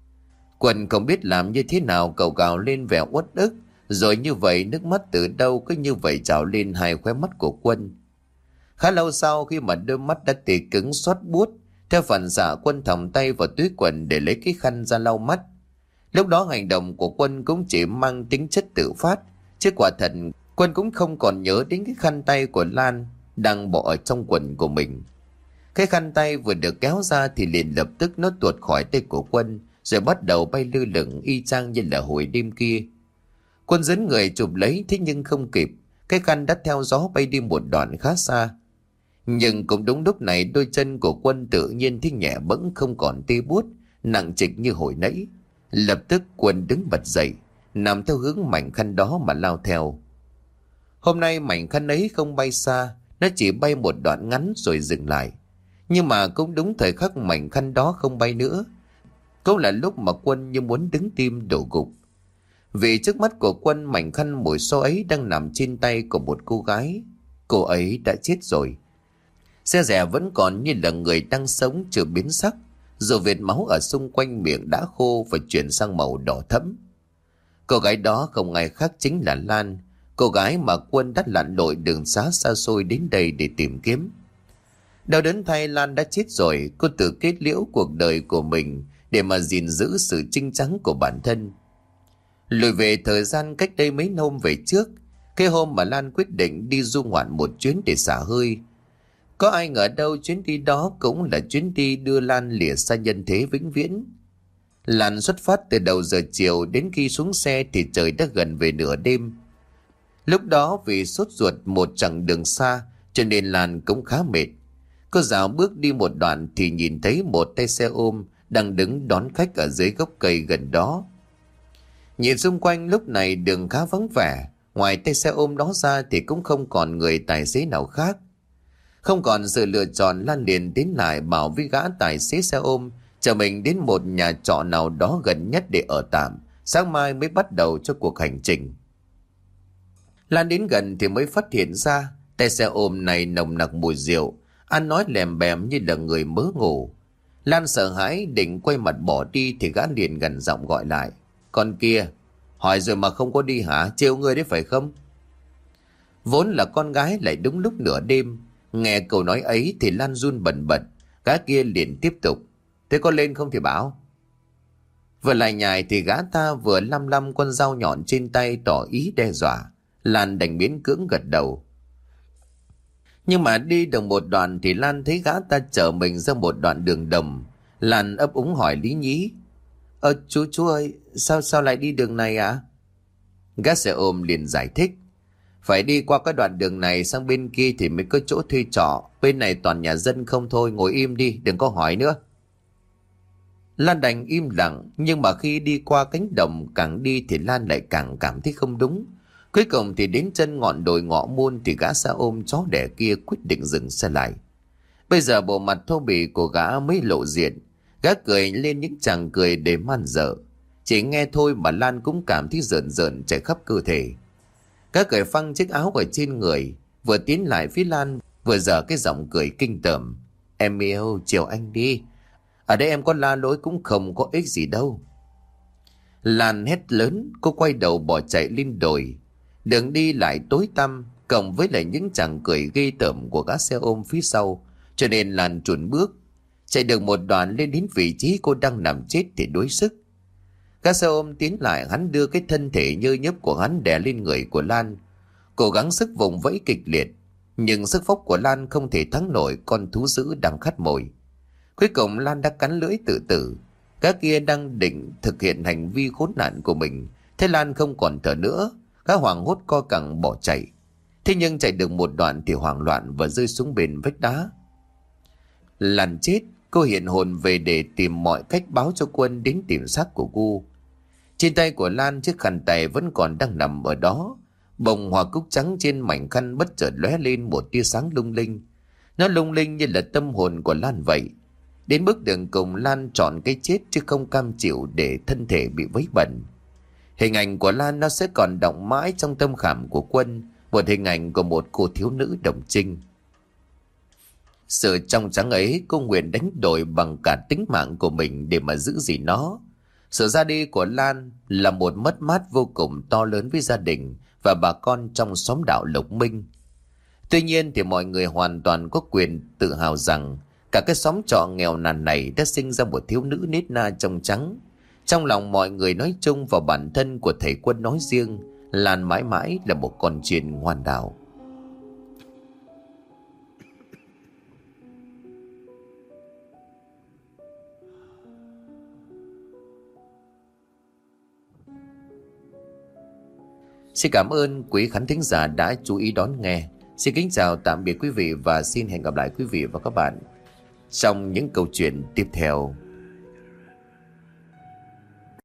Quân không biết làm như thế nào, cậu gào lên vẻ uất ức. Rồi như vậy nước mắt từ đâu cứ như vậy trào lên hai khóe mắt của Quân. Khá lâu sau khi mà đôi mắt đã tê cứng xót buốt, theo phản xạ Quân thòng tay vào túi quần để lấy cái khăn ra lau mắt. Lúc đó hành động của Quân cũng chỉ mang tính chất tự phát, chứ quả thật Quân cũng không còn nhớ đến cái khăn tay của Lan đang bỏ ở trong quần của mình. Cái khăn tay vừa được kéo ra thì liền lập tức nó tuột khỏi tay của Quân, rồi bắt đầu bay lơ lửng y chang như là hồi đêm kia. Quân dẫn người chụp lấy, thế nhưng không kịp, cái khăn đã theo gió bay đi một đoạn khá xa. Nhưng cũng đúng lúc này đôi chân của Quân tự nhiên thấy nhẹ bẫng, không còn tê buốt nặng trịch như hồi nãy. Lập tức Quân đứng bật dậy, nằm theo hướng mảnh khăn đó mà lao theo. Hôm nay mảnh khăn ấy không bay xa, nó chỉ bay một đoạn ngắn rồi dừng lại. Nhưng mà cũng đúng thời khắc mảnh khăn đó không bay nữa, cũng là lúc mà Quân như muốn đứng tim đổ gục. Vì trước mắt của Quân, mảnh khăn mùi xô ấy đang nằm trên tay của một cô gái. Cô ấy đã chết rồi. Xe rẻ vẫn còn như là người đang sống chưa biến sắc, dù vệt máu ở xung quanh miệng đã khô và chuyển sang màu đỏ thẫm. Cô gái đó không ai khác chính là Lan, cô gái mà Quân đã lặn lội đường xá xa xôi đến đây để tìm kiếm. Đau đớn thay, Lan đã chết rồi. Cô tự kết liễu cuộc đời của mình để mà gìn giữ sự trinh trắng của bản thân. Lùi về thời gian cách đây mấy hôm về trước, cái hôm mà Lan quyết định đi du ngoạn một chuyến để xả hơi. Có ai ngờ đâu chuyến đi đó cũng là chuyến đi đưa Lan lìa xa nhân thế vĩnh viễn. Lan xuất phát từ đầu giờ chiều, đến khi xuống xe thì trời đã gần về nửa đêm. Lúc đó vì sốt ruột một chặng đường xa cho nên Lan cũng khá mệt. Cô dạo bước đi một đoạn thì nhìn thấy một tay xe ôm đang đứng đón khách ở dưới gốc cây gần đó. Nhìn xung quanh lúc này đường khá vắng vẻ, ngoài tay xe ôm đó ra thì cũng không còn người tài xế nào khác. Không còn sự lựa chọn, Lan liền đến lại bảo với gã tài xế xe ôm chở mình đến một nhà trọ nào đó gần nhất để ở tạm, sáng mai mới bắt đầu cho cuộc hành trình. Lan đến gần thì mới phát hiện ra tay xe ôm này nồng nặc mùi rượu, ăn nói lèm bèm như là người mớ ngủ. Lan sợ hãi định quay mặt bỏ đi thì gã liền gần giọng gọi lại: "Con kia, hỏi rồi mà không có đi hả? Trêu ngươi đấy phải không?" Vốn là con gái lại đúng lúc nửa đêm, nghe câu nói ấy thì Lan run bần bật. Gã kia liền tiếp tục: "Thế con lên không thì bảo." Vừa lại nhải thì gã ta vừa lăm lăm con dao nhọn trên tay tỏ ý đe dọa. Lan đành miễn cưỡng gật đầu. Nhưng mà đi được một đoạn thì Lan thấy gã ta chở mình ra một đoạn đường đồng. Lan ấp úng hỏi lý nhí: Chú ơi, sao lại đi đường này ạ? Gã xe ôm liền giải thích: phải đi qua cái đoạn đường này sang bên kia thì mới có chỗ thuê trọ. Bên này toàn nhà dân không thôi, ngồi im đi, đừng có hỏi nữa. Lan đành im lặng, nhưng mà khi đi qua cánh đồng càng đi thì Lan lại càng cảm thấy không đúng. Cuối cùng thì đến chân ngọn đồi ngọ môn thì gã xe ôm chó đẻ kia quyết định dừng xe lại. Bây giờ bộ mặt thô bỉ của gã mới lộ diện. Gã cười lên những chàng cười để man dợ. Chỉ nghe thôi mà Lan cũng cảm thấy rợn rợn chảy khắp cơ thể. Gã cởi phăng chiếc áo ở trên người, vừa tiến lại phía Lan vừa dở cái giọng cười kinh tởm: Em yêu, chiều anh đi. Ở đây em có la lối cũng không có ích gì đâu. Lan hét lớn, cô quay đầu bỏ chạy lên đồi. Đường đi lại tối tăm, cộng với lại những chàng cười ghê tởm của gã xe ôm phía sau, cho nên Lan chùn bước. Chạy được một đoạn lên đến vị trí cô đang nằm chết thì đuối sức. Gã xe ôm tiến lại, hắn đưa cái thân thể nhơ nhớp của hắn đè lên người của Lan, cố gắng sức vùng vẫy kịch liệt. Nhưng sức phốc của Lan không thể thắng nổi con thú dữ đang khát mồi. Cuối cùng Lan đã cắn lưỡi tự tử. Gã kia đang định thực hiện hành vi khốn nạn của mình, thế Lan không còn thở nữa. Gã hoảng hốt co cẳng bỏ chạy. Thế nhưng chạy được một đoạn thì hoảng loạn và rơi xuống bên vách đá. Lan chết, cô hiện hồn về để tìm mọi cách báo cho Quân đến tìm xác của cô. Trên tay của Lan chiếc khăn tay vẫn còn đang nằm ở đó. Bông hoa cúc trắng trên mảnh khăn bất chợt lóe lên một tia sáng lung linh. Nó lung linh như là tâm hồn của Lan vậy. Đến bước đường cùng, Lan chọn cái chết chứ không cam chịu để thân thể bị vấy bẩn. Hình ảnh của Lan nó sẽ còn đọng mãi trong tâm khảm của Quân, một hình ảnh của một cô thiếu nữ đồng trinh. Sự trong trắng ấy cô nguyện đánh đổi bằng cả tính mạng của mình để mà giữ gìn nó. Sự ra đi của Lan là một mất mát vô cùng to lớn với gia đình và bà con trong xóm đạo Lộc Minh. Tuy nhiên thì mọi người hoàn toàn có quyền tự hào rằng cả cái xóm trọ nghèo nàn này đã sinh ra một thiếu nữ nết na trong trắng. Trong lòng mọi người nói chung và bản thân của thầy Quân nói riêng, Lan mãi mãi là một con chiên ngoan đạo. Xin cảm ơn quý khán thính giả đã chú ý đón nghe. Xin kính chào tạm biệt quý vị và xin hẹn gặp lại quý vị và các bạn trong những câu chuyện tiếp theo.